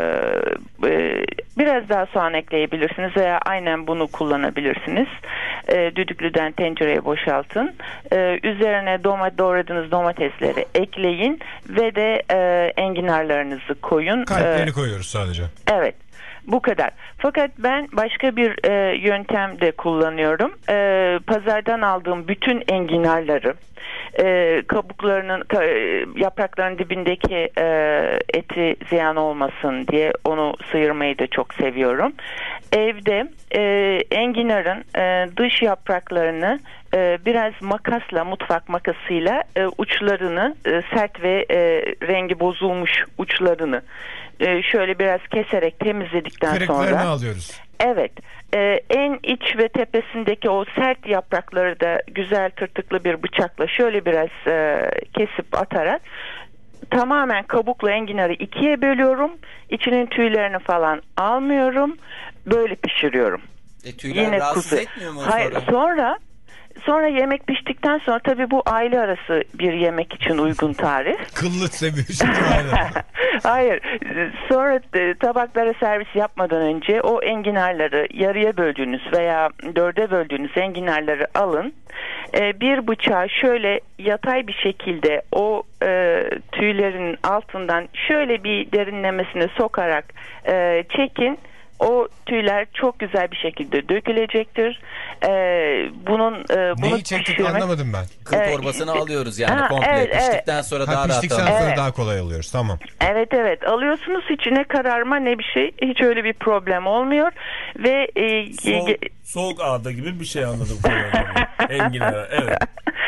e, biraz daha soğan ekleyebilirsiniz veya aynen bunu kullanabilirsiniz. E, düdüklüden tencereye boşaltın. E, üzerine domates, doğradığınız domatesleri ekleyin ve de e, enginarlarınızı koyun. Kalpleri E, koyuyoruz sadece. Evet. Bu kadar. Fakat ben başka bir e, yöntem de kullanıyorum. E, pazardan aldığım bütün enginarları e, kabuklarının ka, e, yapraklarının dibindeki e, eti ziyan olmasın diye onu sıyırmayı da çok seviyorum. Evde e, enginarın e, dış yapraklarını e, biraz makasla, mutfak makasıyla e, uçlarını e, sert ve e, rengi bozulmuş uçlarını e, şöyle biraz keserek temizledikten Kırıklarını sonra alıyoruz. evet, e, en iç ve tepesindeki o sert yaprakları da güzel tırtıklı bir bıçakla şöyle biraz e, kesip atarak tamamen kabukla enginarı ikiye bölüyorum. İçinin tüylerini falan almıyorum. Böyle pişiriyorum. E, tüyler rahatsız kuzu. etmiyor mu Hayır, sonra? sonra sonra yemek piştikten sonra tabii bu aile arası bir yemek için uygun tarif. Kıllı seviyorsun. Hayır. Sonra e, tabaklara servis yapmadan önce o enginarları yarıya böldüğünüz veya dörde böldüğünüz enginarları alın. E, bir bıçağı şöyle yatay bir şekilde o e, tüylerin altından şöyle bir derinlemesine sokarak e, çekin. O tüyler çok güzel bir şekilde dökülecektir. Ee, bunun e, bunu Neyi çektik pişirmek- anlamadım ben. Kıl Ee, torbasını alıyoruz yani ha, komple. evet, Piştikten evet. sonra Ha, daha rahat piştikten alıyoruz. sonra Evet. daha kolay alıyoruz. Tamam. Evet evet alıyorsunuz, içine kararma ne bir şey, hiç öyle bir problem olmuyor ve e, Soğuk, soğuk ağda gibi bir şey anladım. Enginara, evet.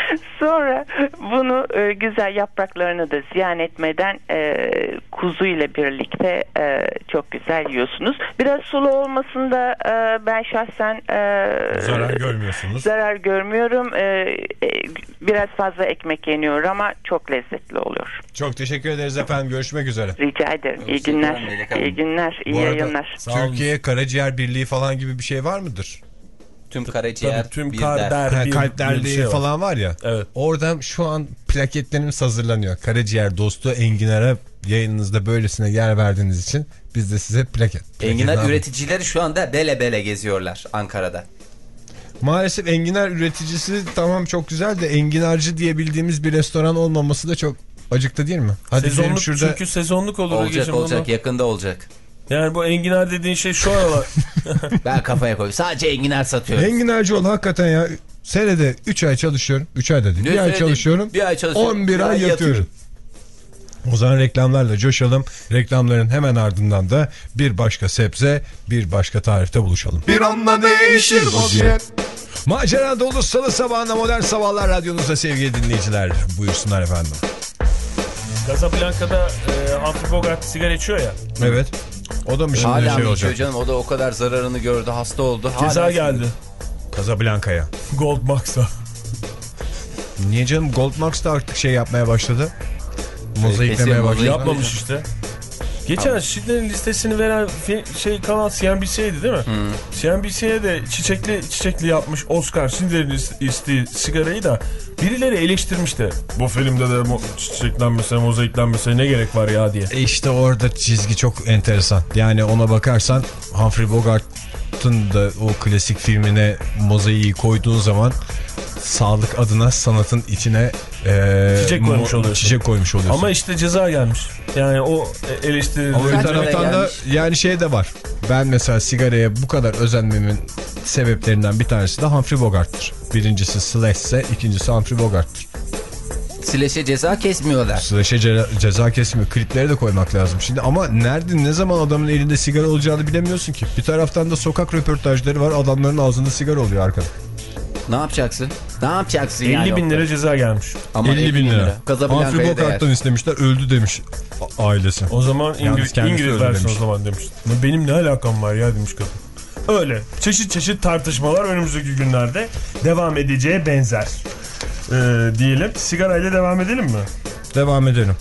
Sonra bunu e, güzel yapraklarını da ziyan etmeden e, kuzu ile birlikte e, çok güzel yiyorsunuz. Biraz sulu olmasında e, ben şahsen e, zarar görmüyorsunuz. Zarar görmüyorum. E, e, biraz fazla ekmek yeniyor ama çok lezzetli oluyor. Çok teşekkür ederiz efendim. Görüşmek üzere. Rica ederim. İyi günler. İyi günler. İyi yayınlar. Türkiye Karaciğer Birliği falan gibi bir şey var mıdır? Tüm karaciğer, tüm bir kar der. der, Ha, bir, kalp derneği bir şey falan var ya. Evet. Oradan şu an plaketlerimiz hazırlanıyor. Karaciğer dostu Enginar'a yayınınızda böylesine yer verdiğiniz için biz de size plaket. plaket Enginar aldık. üreticileri şu anda bele bele geziyorlar Ankara'da. Maalesef enginar üreticisi tamam çok güzel de enginarcı diye bildiğimiz bir restoran olmaması da çok acıklı değil mi? Hadi sezonluk, şurada... çünkü sezonluk olur. Olacak olacak bunu. yakında olacak. Yani bu enginar dediğin şey şu aralar. Ben kafaya koyuyorum. Sadece enginar satıyorum. Enginarcı ol hakikaten ya. Senede üç ay çalışıyorum. üç ay da değil. Bir ay çalışıyorum. Bir ay çalışıyorum. on bir ay yatıyorum. O zaman reklamlarla coşalım. Reklamların hemen ardından da bir başka sebze, bir başka tarifte buluşalım. Bir anda değişir vaziyet. Macera dolu salı sabahında Modern Sabahlar radyonuzda sevgili dinleyiciler. Buyursunlar efendim. Casablanca'da e, Humphrey Bogart sigara içiyor ya. Evet. O da mı şimdi Hala şey mı olacak? canım? O da o kadar zararını gördü. Hasta oldu. Ceza Hala geldi. Casablanca'ya. Goldmark'sa. Niye canım? Goldmarks da artık şey yapmaya başladı. Mozaiklemeye Kesin başladı. Yapmamış işte. Geçen Schindler'in listesini veren şey kanal C N B C'ydi değil mi? Hmm. C N B C'ye de çiçekli çiçekli yapmış Oscar Schindler'in isteği sigarayı da birileri eleştirmişti. Bu filmde de mo çiçeklenmese, mozaiklenmese ne gerek var ya diye. E işte orada çizgi çok enteresan. Yani ona bakarsan Humphrey Bogart'ın da o klasik filmine mozaiği koyduğun zaman sağlık adına sanatın içine e, çiçek koymuş oluyorsun. Çiçek koymuş oluyorsun. Ama işte ceza gelmiş. Yani o eleştiri. Ama bir taraftan da yani şey de var. Ben mesela sigaraya bu kadar özenmemin sebeplerinden bir tanesi de Humphrey Bogart'tır. Birincisi Slash ise ikincisi Humphrey Bogart'tır. Slash'e ceza kesmiyorlar. Slash'e ce ceza kesmiyor. Klipleri de koymak lazım. Şimdi ama nerede ne zaman adamın elinde sigara olacağını bilemiyorsun ki. Bir taraftan da sokak röportajları var. Adamların ağzında sigara oluyor arkada. Ne yapacaksın? Ne yapacaksın elli yani? elli bin lira ceza gelmiş. Ama elli bin lira. Humphrey Bogart'tan değer. istemişler. Öldü demiş ailesi. O zaman İngiliz, İngiliz versin o zaman demiş. Benim ne alakam var ya demiş kadın. Öyle. Çeşit çeşit tartışmalar önümüzdeki günlerde devam edeceğe benzer. Ee, diyelim. Sigarayla devam edelim mi? Devam edelim.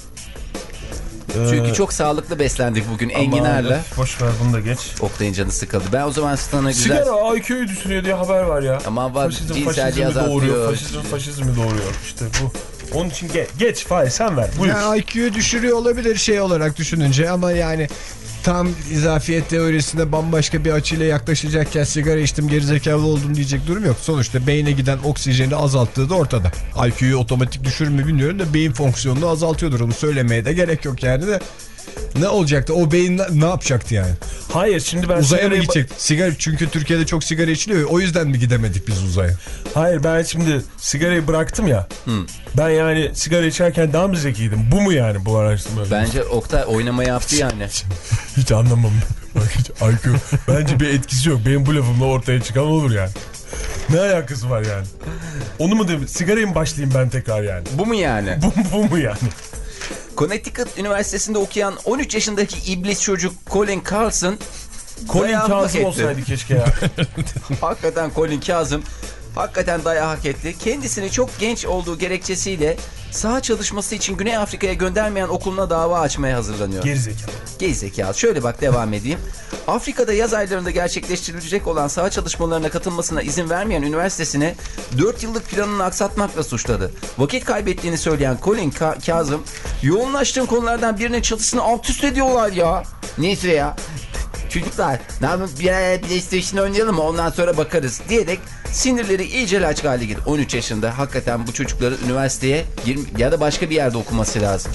Çünkü Ee, çok sağlıklı beslendik bugün enginarla. Boş ver bunu da geç. Oktay'ın canı sıkıldı. Ben o zaman sana güzel... Sigara I Q'yu düşürüyor diye haber var ya. Ama var faşizm, cinselliği faşizmi azaltıyor. doğuruyor. Faşizm faşizmi doğuruyor. İşte bu. Onun için ge geç Fahir sen ver. Buyur. Ya I Q'yu düşürüyor olabilir şey olarak düşününce ama yani tam izafiyet teorisine bambaşka bir açıyla yaklaşacakken sigara içtim gerizekalı oldum diyecek durum yok. Sonuçta beyne giden oksijeni azalttığı da ortada. I Q'yu otomatik düşürür mü bilmiyorum da beyin fonksiyonunu azaltıyordur. Onu söylemeye de gerek yok yani de. Ne olacaktı? O beyin ne yapacaktı yani? Hayır şimdi ben... Uzaya mı gidecek? Sigara, çünkü Türkiye'de çok sigara içiliyor. O yüzden mi gidemedik biz uzaya? Hayır ben şimdi sigarayı bıraktım ya. Hmm. Ben yani sigara içerken daha mı zekiydim? Bu mu yani bu araştırma? Bence Oktay oynama yaptı yani. Hiç anlamam. Bak hiç I Q. Bence bir etkisi yok. Benim bu lafımla ortaya çıkan olur yani. Ne alakası var yani? Onu mu dedim? Sigarayı mı başlayayım ben tekrar yani? Bu mu yani? Bu, bu mu yani? Connecticut Üniversitesi'nde okuyan on üç yaşındaki iblis çocuk Colin Carlson Colin Kazım olsaydı keşke ya. Hakikaten Colin Kazım hakikaten dayağı hak etti. Kendisini çok genç olduğu gerekçesiyle saha çalışması için Güney Afrika'ya göndermeyen okuluna dava açmaya hazırlanıyor. Gerizekalı. Gerizekalı. Şöyle bak devam edeyim. Afrika'da yaz aylarında gerçekleştirilecek olan saha çalışmalarına katılmasına izin vermeyen üniversitesine dört yıllık planını aksatmakla suçladı. Vakit kaybettiğini söyleyen Colin Ka Kazım, yoğunlaştığım konulardan birinin çatısını alt üst ediyorlar ya. Neyse ya. Çocuklar ne yapalım bir PlayStation oynayalım mı ondan sonra bakarız diyerek sinirleri iyice laçka hale geldi. on üç yaşında hakikaten bu çocukların üniversiteye ya da başka bir yerde okuması lazım.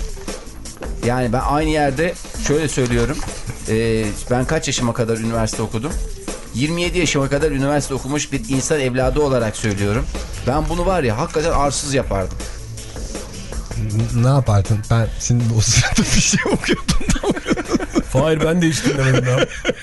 Yani ben aynı yerde şöyle söylüyorum. E, ben kaç yaşıma kadar üniversite okudum? yirmi yedi yaşıma kadar üniversite okumuş bir insan evladı olarak söylüyorum. Ben bunu var ya hakikaten arsız yapardım. Ne yapardın? Ben şimdi o sırada bir şey okuyordum. Hayır ben de hiç dinlemedim ya.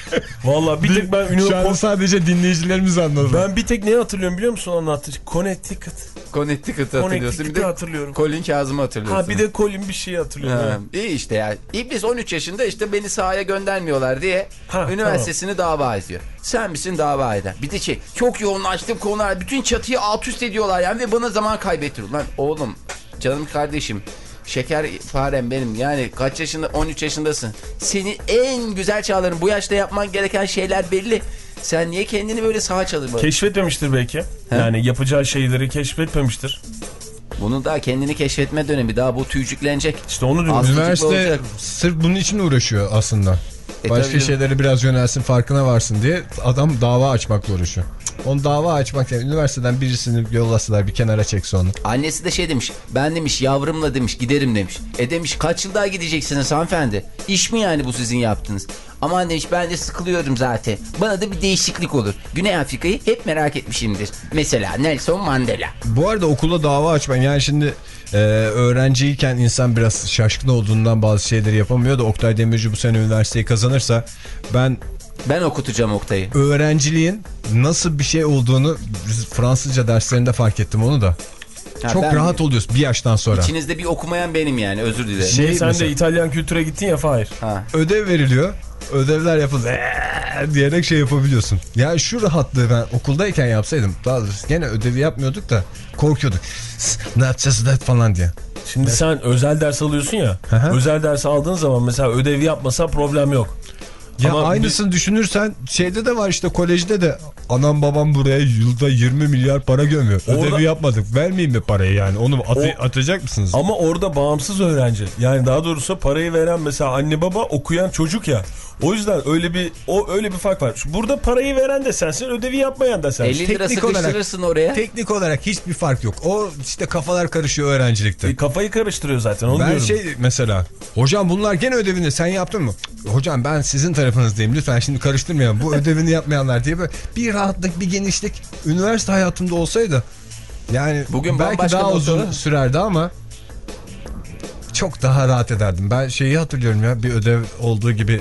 Valla bir tek ben Şu an sadece dinleyicilerimiz anladı. Ben bir tek neyi hatırlıyorum biliyor musun anlattı? Connecticut. Connecticut'ı hatırlıyorsun. Bir de hatırlıyorum. Colin Kazım'ı hatırlıyorsun. Ha bir de Colin bir şeyi hatırlıyorum. Ha, iyi işte ya. İblis on üç yaşında işte beni sahaya göndermiyorlar diye ha, üniversitesini tamam. dava ediyor. Sen misin dava eden? Bir de şey çok yoğunlaştım konular. Bütün çatıyı alt üst ediyorlar yani ve bana zaman kaybettiriyor. Lan oğlum canım kardeşim. Şeker farem benim yani kaç yaşında on üç yaşındasın. Senin en güzel çağların bu yaşta yapman gereken şeyler belli. Sen niye kendini böyle sağa çalırma? Keşfetmemiştir belki. He? Yani yapacağı şeyleri keşfetmemiştir. Bunun daha kendini keşfetme dönemi. Daha bu tüycüklenecek. İşte onu diyorum. Üniversite sırf bunun için uğraşıyor aslında. E, Başka şeylere biraz yönelsin farkına varsın diye adam dava açmakla uğraşıyor. Onu dava açmak yani üniversiteden birisini yollasalar bir kenara çekse onu. Annesi de şey demiş ben demiş yavrumla demiş giderim demiş. E demiş kaç yıl daha gideceksiniz hanımefendi? İş mi yani bu sizin yaptığınız? Aman demiş ben de sıkılıyorum zaten. Bana da bir değişiklik olur. Güney Afrika'yı hep merak etmişimdir. Mesela Nelson Mandela. Bu arada okulda dava açmak yani şimdi e, öğrenciyken insan biraz şaşkın olduğundan bazı şeyleri yapamıyor da Oktay Demirci bu sene üniversiteyi kazanırsa ben... Ben okutacağım Oktay'ı. Öğrenciliğin nasıl bir şey olduğunu Fransızca derslerinde fark ettim onu da. Ha, çok rahat mi? Oluyorsun bir yaştan sonra. İçinizde bir okumayan benim yani özür dilerim. Şey, sen mesela, de İtalyan kültüre gittin ya Fahir. Ha. Ödev veriliyor. Ödevler yapıldı eee diyerek şey yapabiliyorsun. Yani şu rahatlığı ben okuldayken yapsaydım. Daha doğrusu gene ödevi yapmıyorduk da korkuyorduk. Ne yapacağız da falan diye. Şimdi evet. Sen özel ders alıyorsun ya. Aha. Özel ders aldığın zaman mesela ödevi yapmasan problem yok. Ya ama aynısını bir... düşünürsen şeyde de var işte kolejde de anam babam buraya yılda yirmi milyar para gömüyor. Orada... Ödevi yapmadık vermeyeyim mi parayı yani onu atı... o... atacak mısınız? Ama orada bağımsız öğrenci yani daha doğrusu parayı veren mesela anne baba okuyan çocuk ya. O yüzden öyle bir o öyle bir fark var. Burada parayı veren de sensin, ödevi yapmayan da sensin. elli lira sıkıştırırsın oraya. Teknik olarak hiçbir fark yok. O işte kafalar karışıyor öğrencilikte. E, kafayı karıştırıyor zaten onu ben diyorum. Ben şey mesela hocam bunlar gene ödevini sen yaptın mı? Hocam ben sizin tarafınızdayım lütfen şimdi karıştırmayalım. Bu ödevini yapmayanlar diye böyle bir rahatlık bir genişlik üniversite hayatımda olsaydı yani bugün belki daha uzun sonra... sürerdi ama çok daha rahat ederdim. Ben şeyi hatırlıyorum ya bir ödev olduğu gibi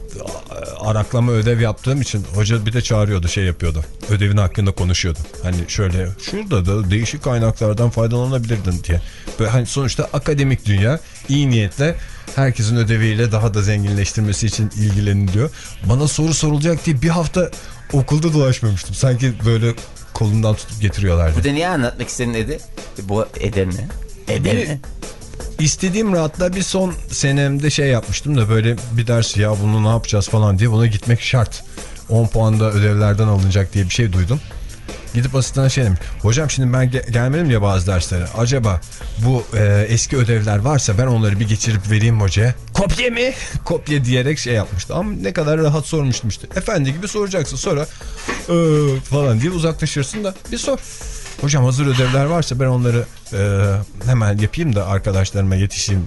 araklama ödev yaptığım için hoca bir de çağırıyordu şey yapıyordu. Ödevin hakkında konuşuyordu. Hani şöyle şurada da değişik kaynaklardan faydalanabilirdin diye. Böyle hani sonuçta akademik dünya iyi niyetle herkesin ödeviyle daha da zenginleştirmesi için ilgileniliyor. Bana soru sorulacak diye bir hafta okulda dolaşmamıştım. Sanki böyle kolundan tutup getiriyorlardı. Bu da niye anlatmak istedin Edi? Bu Eder ne? Eder ne? İstediğim rahatla bir son senemde şey yapmıştım da böyle bir ders ya bunu ne yapacağız falan diye buna gitmek şart. on puanda ödevlerden alınacak diye bir şey duydum. Gidip asistan şey demiş. Hocam şimdi ben ge gelmedim ya bazı derslere. Acaba bu e, eski ödevler varsa ben onları bir geçirip vereyim hocaya. Kopya mı? Kopya diyerek şey yapmıştı. Ama ne kadar rahat sormuştum işte. Efendi gibi soracaksın sonra ee, falan diye uzaklaşırsın da bir sor. Hocam hazır ödevler varsa ben onları e, hemen yapayım da arkadaşlarıma yetişeyim.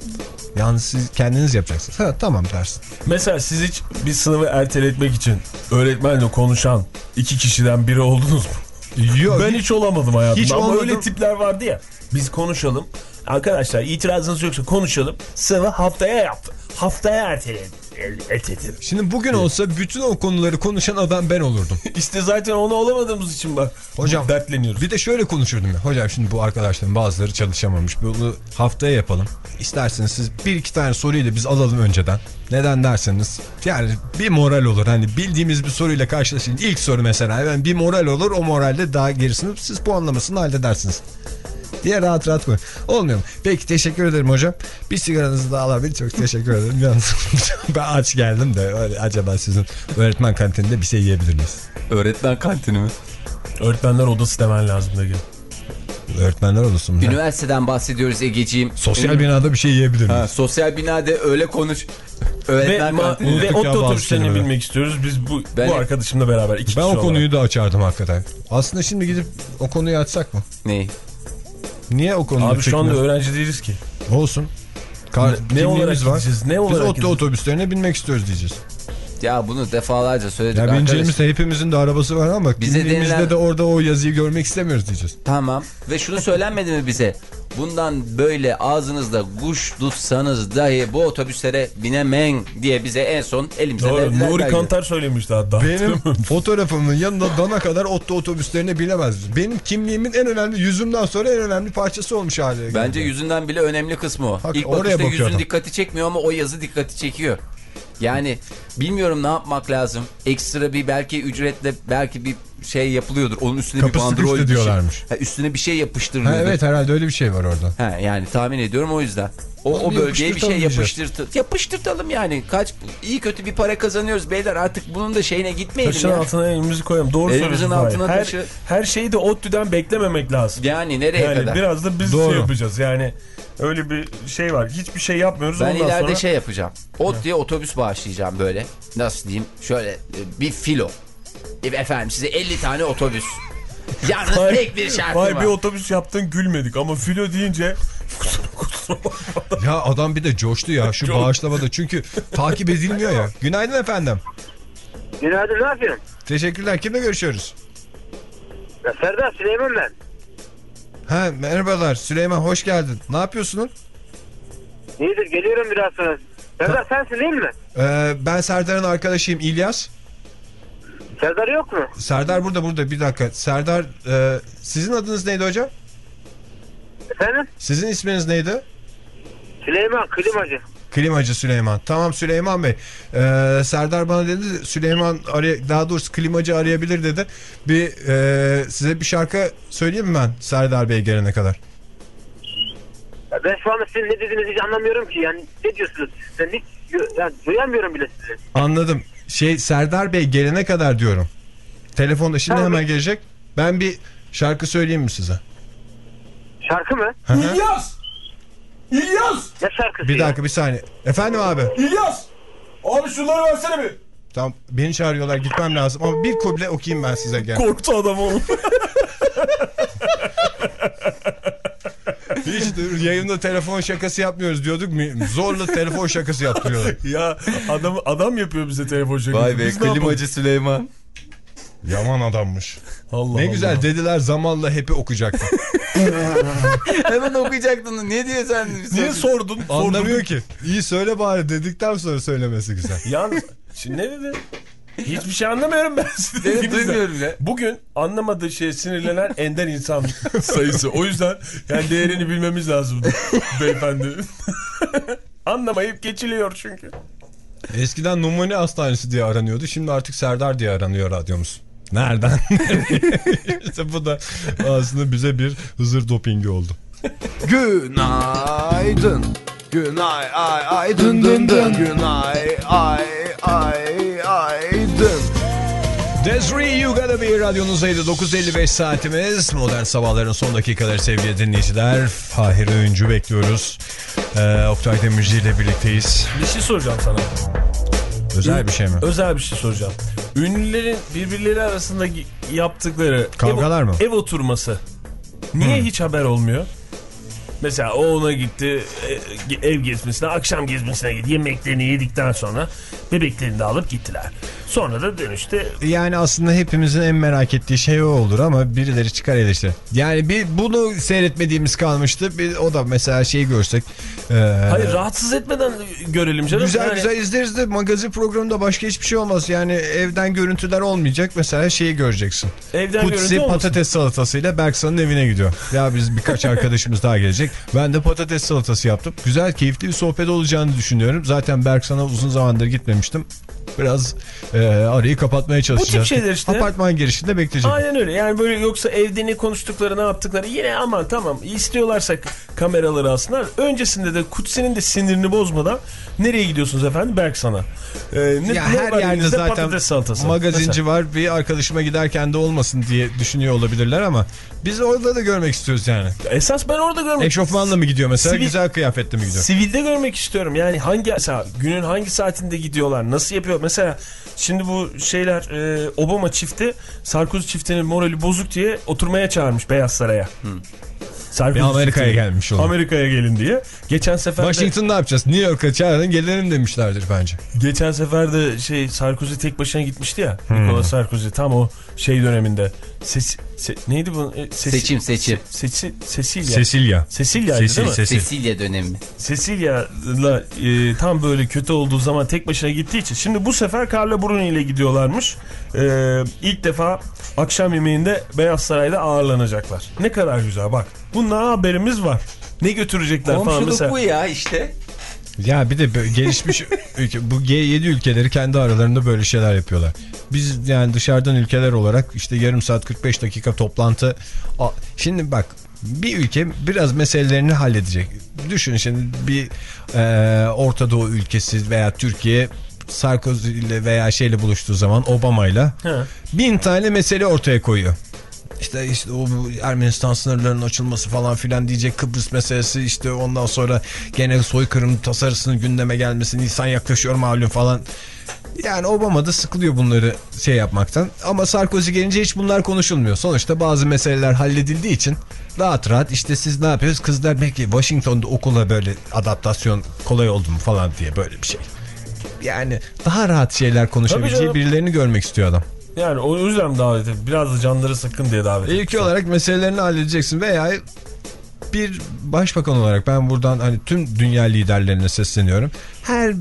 Yalnız siz kendiniz yapacaksınız. Ha tamam dersin. Mesela siz hiç bir sınavı erteletmek için öğretmenle konuşan iki kişiden biri oldunuz mu? Yok. Ben hiç olamadım hayatımda. Hiç ama olmadım. Öyle tipler vardı ya. Biz konuşalım. Arkadaşlar itirazınız yoksa konuşalım. Sınavı haftaya yaptı. Haftaya erteledim. Erteledim. Şimdi bugün olsa bütün o konuları konuşan adam ben olurdum. İşte zaten onu olamadığımız için bak. Hocam dertleniyoruz. Bir de şöyle konuşurdum ya. Hocam şimdi bu arkadaşların bazıları çalışamamış. Bunu haftaya yapalım. İsterseniz siz bir iki tane soruyu da biz alalım önceden. Neden derseniz yani bir moral olur. Hani bildiğimiz bir soruyla karşılaşın. İlk soru mesela yani bir moral olur. O moralde daha gerisini siz puanlamasını halledersiniz diye rahat rahat koy. Olmuyor mu? Peki teşekkür ederim hocam. Bir sigaranızı da alabilir. Çok teşekkür ederim. Yalnız ben aç geldim de acaba sizin öğretmen kantininde bir şey yiyebilir miyiz? Öğretmen kantini mi? Öğretmenler odası demen lazım da gel. Öğretmenler odası mı? Üniversiteden bahsediyoruz Egeciğim. Sosyal binada bir şey yiyebilir miyiz? Ha, sosyal binada öyle konuş. Öğretmen ve, ve otobüslerini bilmek istiyoruz. Biz bu, ben, bu arkadaşımla beraber iki ben kişi o konuyu olarak. da açardım hakikaten. Aslında şimdi gidip o konuyu açsak mı? Neyi? Niye o konuda Abi şu anda öğrenci değiliz ki. Olsun. Kar, ne, ne olarak var. gideceğiz? Ne olarak Biz otto otobüslerine binmek istiyoruz diyeceğiz. Ya bunu defalarca söyledik. Ya bineceğimizde hepimizin de arabası var ama bize bindiğimizde denilen... de orada o yazıyı görmek istemiyoruz diyeceğiz. Tamam. Ve şunu söylenmedi mi bize? bundan böyle ağzınızda kuş tutsanız dahi bu otobüslere binemen diye bize en son elimize Doğru, verdiler. Nuri Kantar söylemişti hatta. Benim fotoğrafımın yanında dana kadar otto otobüslerine binemez. Benim kimliğimin en önemli, yüzümden sonra en önemli parçası olmuş hali. Bence yüzünden bile önemli kısmı o. Hak, İlk oraya bakışta yüzün bakıyordum. dikkati çekmiyor ama o yazı dikkati çekiyor. Yani bilmiyorum ne yapmak lazım. Ekstra bir belki ücretle belki bir şey yapılıyordur. Onun üstüne Kapı bir bandrol sıkıştı diyorlarmış. Şey, ha, üstüne bir şey yapıştırılıyordur. Ha, evet herhalde öyle bir şey var orada. Ha, yani tahmin ediyorum o yüzden. O, o bölgeye bir şey yapıştırt yapıştırtalım yani. Kaç iyi kötü bir para kazanıyoruz beyler, artık bunun da şeyine gitmeyelim. Taşın ya. altına elimizi koyalım. Doğru Elimizin söylüyorsun. altına Her, taşı. her şeyi de ODTÜ'den beklememek lazım. Yani nereye yani kadar? Biraz da biz Doğru. şey yapacağız yani. Öyle bir şey var. Hiçbir şey yapmıyoruz. Ben ondan ileride sonra... şey yapacağım. Ot diye otobüs bağışlayacağım böyle. Nasıl diyeyim? Şöyle e, bir filo. E, efendim size elli tane otobüs. Yalnız Vay, tek bir şartı vay var. bir otobüs yaptın gülmedik ama filo deyince Ya adam bir de coştu ya şu Çok. bağışlamada, çünkü takip edilmiyor ya. Günaydın efendim. Günaydın, ne yapıyorsun? Teşekkürler. Kimle görüşüyoruz? Ya Serdar, Süleyman ben. Ha, merhabalar Süleyman, hoş geldin. Ne yapıyorsun? İyidir, geliyorum biraz sonra. Serdar sensin değil mi? Ee, ben Serdar'ın arkadaşıyım, İlyas. Serdar yok mu? Serdar burada burada bir dakika. Serdar e, sizin adınız neydi hocam? Efendim? Sizin isminiz neydi? Süleyman, klimacı. Klimacı Süleyman. Tamam Süleyman Bey. Ee, Serdar bana dedi Süleyman aray daha doğrusu klimacı arayabilir dedi. Bir e, size bir şarkı söyleyeyim mi ben Serdar Bey gelene kadar? Ya ben şu anda sizin ne dediğinizi hiç anlamıyorum ki. Yani ne diyorsunuz? Ben hiç yani duyamıyorum bile sizi. Anladım. Şey Serdar Bey gelene kadar diyorum. Telefonda şimdi Tamam. hemen gelecek. Ben bir şarkı söyleyeyim mi size? Şarkı mı? İlyas! İlyas! Ne şarkısı Bir ya? dakika bir saniye. Efendim abi. İlyas! Abi şunları versene bir. Tamam beni çağırıyorlar, gitmem lazım ama bir kuble okuyayım ben size gel. Korktu adam oğlum. Hiç yayında telefon şakası yapmıyoruz diyorduk. Zorla telefon şakası yaptırıyorlar. Ya adam adam yapıyor bize telefon şakası. Vay be, Biz ne yapalım? klimacı Süleyman. Yaman adammış. Allah Ne Allah. güzel dediler, zamanla hep'i okuyacaktım. Hemen okuyacaktın. Ne diye sen? Niye sordun? Anlamıyor ki. İyi söyle bari dedikten sonra söylemesi güzel. Yalnız şimdi ne dedi? Hiçbir şey anlamıyorum ben size. Evet, duymuyorum ya. Bugün anlamadığı şeye sinirlenen ender insan sayısı. O yüzden yani değerini bilmemiz lazım beyefendi. Anlamayıp geçiliyor çünkü. Eskiden Numune Hastanesi diye aranıyordu. Şimdi artık Serdar diye aranıyor radyomuz. Nereden? İşte bu da aslında bize bir Hızır dopingi oldu. Günaydın. Günay ay ay dın dın dın. Günay ay ay ay dın. Desri You Gotta Be radyonuzdaydı. dokuz elli beş saatimiz. Modern Sabahların son dakikaları sevgili dinleyiciler. Fahir Öğüncü bekliyoruz. Ee, Oktay Demirci ile birlikteyiz. Bir şey soracağım sana. Özel bir şey mi? Özel bir şey soracağım. Ünlülerin birbirleri arasında yaptıkları kavgalar ev, mı? Ev oturması. Niye hmm. hiç haber olmuyor? Mesela o ona gitti ev gezmesine, akşam gezmesine gitti. Yemeklerini yedikten sonra bebeklerini de alıp gittiler. Sonra da dönüşte... Yani aslında hepimizin en merak ettiği şey o olur ama birileri çıkar eleştirir. Yani bir bunu seyretmediğimiz kalmıştı. Bir, o da mesela şeyi görsek. E, Hayır, rahatsız etmeden görelim canım. Güzel yani... güzel izleriz de magazin programında başka hiçbir şey olmaz. Yani evden görüntüler olmayacak. Mesela şeyi göreceksin. Evden Kutsi patates salatasıyla Berksan'ın evine gidiyor. Ya biz birkaç arkadaşımız daha gelecek. Ben de patates salatası yaptım. Güzel, keyifli bir sohbet olacağını düşünüyorum. Zaten Berksan'a uzun zamandır gitmemiştim. Biraz e, arayı kapatmaya çalışacağız. Bu tip şeyler işte. Apartman girişinde bekleyeceğim. Aynen öyle. Yani böyle yoksa evde ne konuştukları, ne yaptıkları yine aman tamam istiyorlarsa kameraları alsınlar. Öncesinde de Kutsi'nin de sinirini bozmadan nereye gidiyorsunuz efendim? Berksan'a. Ee, ne, ya ne her yerde zaten magazinci mesela var. Bir arkadaşıma giderken de olmasın diye düşünüyor olabilirler ama biz orada da görmek istiyoruz yani. Esas ben orada görmek Eşofmanla mı gidiyor mesela? Sivil, güzel kıyafetle mi gidiyor? Sivilde görmek istiyorum. Yani hangi mesela günün hangi saatinde gidiyorlar? Nasıl yapıyor? Mesela şimdi bu şeyler e, Obama çifti Sarkozy çiftinin morali bozuk diye oturmaya çağırmış Beyaz Saray'a. Hmm. Amerika'ya gelmiş olur. Amerika'ya gelin diye. Geçen sefer Washington ne yapacağız? New York'a çağırın gelelim demişlerdir bence. Geçen sefer de şey Sarkozy tek başına gitmişti ya. Hmm. Nicolas Sarkozy tam o şey döneminde. Ses, Se, neydi bu? E, sesi, seçim seçim. Se, sesi, Cecilia. Cecilia. Cecilia'ydı Sesil, değil mi? Sesil. Cecilia dönemi. Cecilia'la e, tam böyle kötü olduğu zaman tek başına gittiği için. Şimdi bu sefer Carla Bruni ile gidiyorlarmış. E, ilk defa akşam yemeğinde Beyaz Saray'da ağırlanacaklar. Ne kadar güzel bak. Bundan haberimiz var. Ne götürecekler falan mesela. Komşuluk bu ya işte. Ya bir de gelişmiş ülke, bu G yedi ülkeleri kendi aralarında böyle şeyler yapıyorlar. Biz yani dışarıdan ülkeler olarak işte yarım saat kırk beş dakika toplantı. Şimdi bak, bir ülke biraz meselelerini halledecek. Düşün şimdi bir e, Orta Doğu ülkesi veya Türkiye Sarkozy ile veya şeyle buluştuğu zaman Obama'yla bin tane mesele ortaya koyuyor. İşte, işte o Ermenistan sınırlarının açılması falan filan diyecek, Kıbrıs meselesi, işte ondan sonra gene soykırım tasarısının gündeme gelmesi, Nisan yaklaşıyor malum falan. Yani Obama da sıkılıyor bunları şey yapmaktan. Ama Sarkozy gelince hiç bunlar konuşulmuyor. Sonuçta bazı meseleler halledildiği için rahat rahat işte siz ne yapıyorsunuz? Kızlar belki Washington'da okula böyle adaptasyon kolay oldu mu falan diye böyle bir şey. Yani daha rahat şeyler konuşabileceği birilerini görmek istiyor adam. Yani o yüzden davet et. Biraz da canları sıkın diye davet et. İlk olarak meselelerini halledeceksin veya bir başbakan olarak ben buradan hani tüm dünya liderlerine sesleniyorum. Her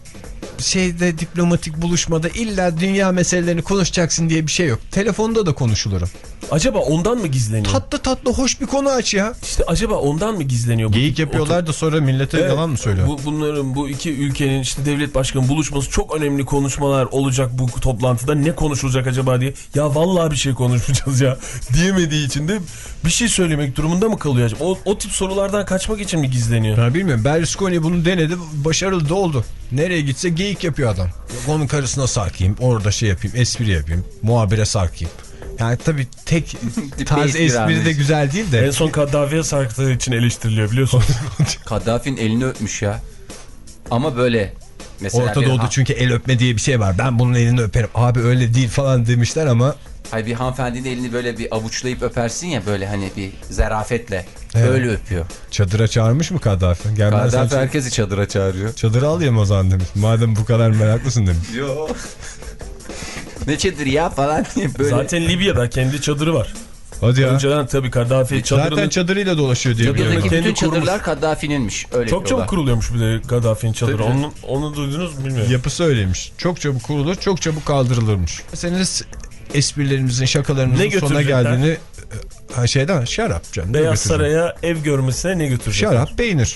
şeyde, diplomatik buluşmada illa dünya meselelerini konuşacaksın diye bir şey yok. Telefonda da konuşulurum. Acaba ondan mı gizleniyor? Tatlı tatlı hoş bir konu aç ya. İşte acaba ondan mı gizleniyor? Geyik yapıyorlar da sonra millete evet, yalan mı söylüyor? Bu, bunların bu iki ülkenin işte devlet başkanı buluşması, çok önemli konuşmalar olacak bu toplantıda. Ne konuşulacak acaba diye. Ya vallahi bir şey konuşmayacağız ya diyemediği için de bir şey söylemek durumunda mı kalıyor acaba? O, o tip sorulardan kaçmak için mi gizleniyor? Ben bilmiyorum. Berlusconi bunu denedi. Başarılı da oldu. Nereye gitse geyik yapıyor adam. Onun karısına sarkayım. Orada şey yapayım. Espri yapayım. Muhabire sarkayım. Yani tabii tek tarz espri de güzel değil de. En son Kaddafi'ye sarktığı için eleştiriliyor biliyorsunuz. Kaddafi'nin elini öpmüş ya. Ama böyle. Mesela Orta Doğu'da çünkü el öpme diye bir şey var. Ben bunun elini öperim. Abi öyle değil falan demişler ama. Hayır, bir hanımefendinin elini böyle bir avuçlayıp öpersin ya, böyle hani bir zarafetle. Evet. Öyle öpüyor. Çadıra çağırmış mı Kaddafi? Kaddafi herkesi çadıra çağırıyor. Çadıra alayım o zaman demiş. Madem bu kadar meraklısın demiş. Yok. Ne çadırı ya falan diye böyle. Zaten Libya'da kendi çadırı var. Hadi ya. Önceden tabii Kaddafi çadırını... Zaten çadırıyla dolaşıyor diye biliyorum. Libya'daki bütün çadırlar Kaddafi'ninmiş. Öyle çok çabuk kuruluyormuş bir de Kaddafi'nin çadırı. Onu, onu duydunuz mu bilmiyorum. Yapısı öyleymiş. Çok çabuk kurulur, çok çabuk kaldırılırmış. Senin esprilerimizin, şakalarımızın sonuna geldiğini... Ha şeyden şarap canım. Beyaz Saray'a ev görmesine ne götürecekler? Şarap, peynir.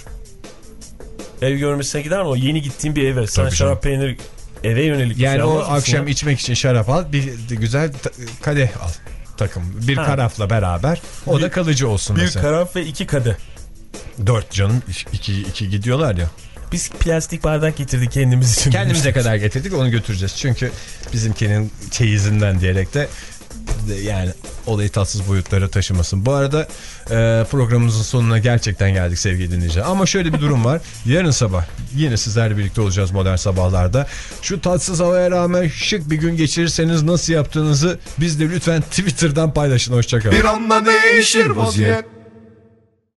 Ev görmesine gider mi? O yeni gittiğin bir eve. Sen tabii şarap, canım. Peynir eve yönelik. Yani o akşam ya? içmek için şarap al. Bir de güzel kadeh al. Takım. Bir ha. karafla beraber. O bir, da kalıcı olsun bir mesela. Bir karaf ve iki kadeh. Dört canım. İki, iki gidiyorlar ya. Biz plastik bardak getirdik kendimiz için. Kendimize kadar getirdik, onu götüreceğiz. Çünkü bizimkinin çeyizinden diyerek de yani olayı tatsız boyutlara taşımasın. Bu arada e, programımızın sonuna gerçekten geldik sevgili dinleyiciler. Ama şöyle bir durum var. Yarın sabah yine sizlerle birlikte olacağız Modern Sabahlar'da. Şu tatsız havaya rağmen şık bir gün geçirirseniz nasıl yaptığınızı bizle lütfen Twitter'dan paylaşın. Hoşçakalın. Bir anda değişir vaziyet.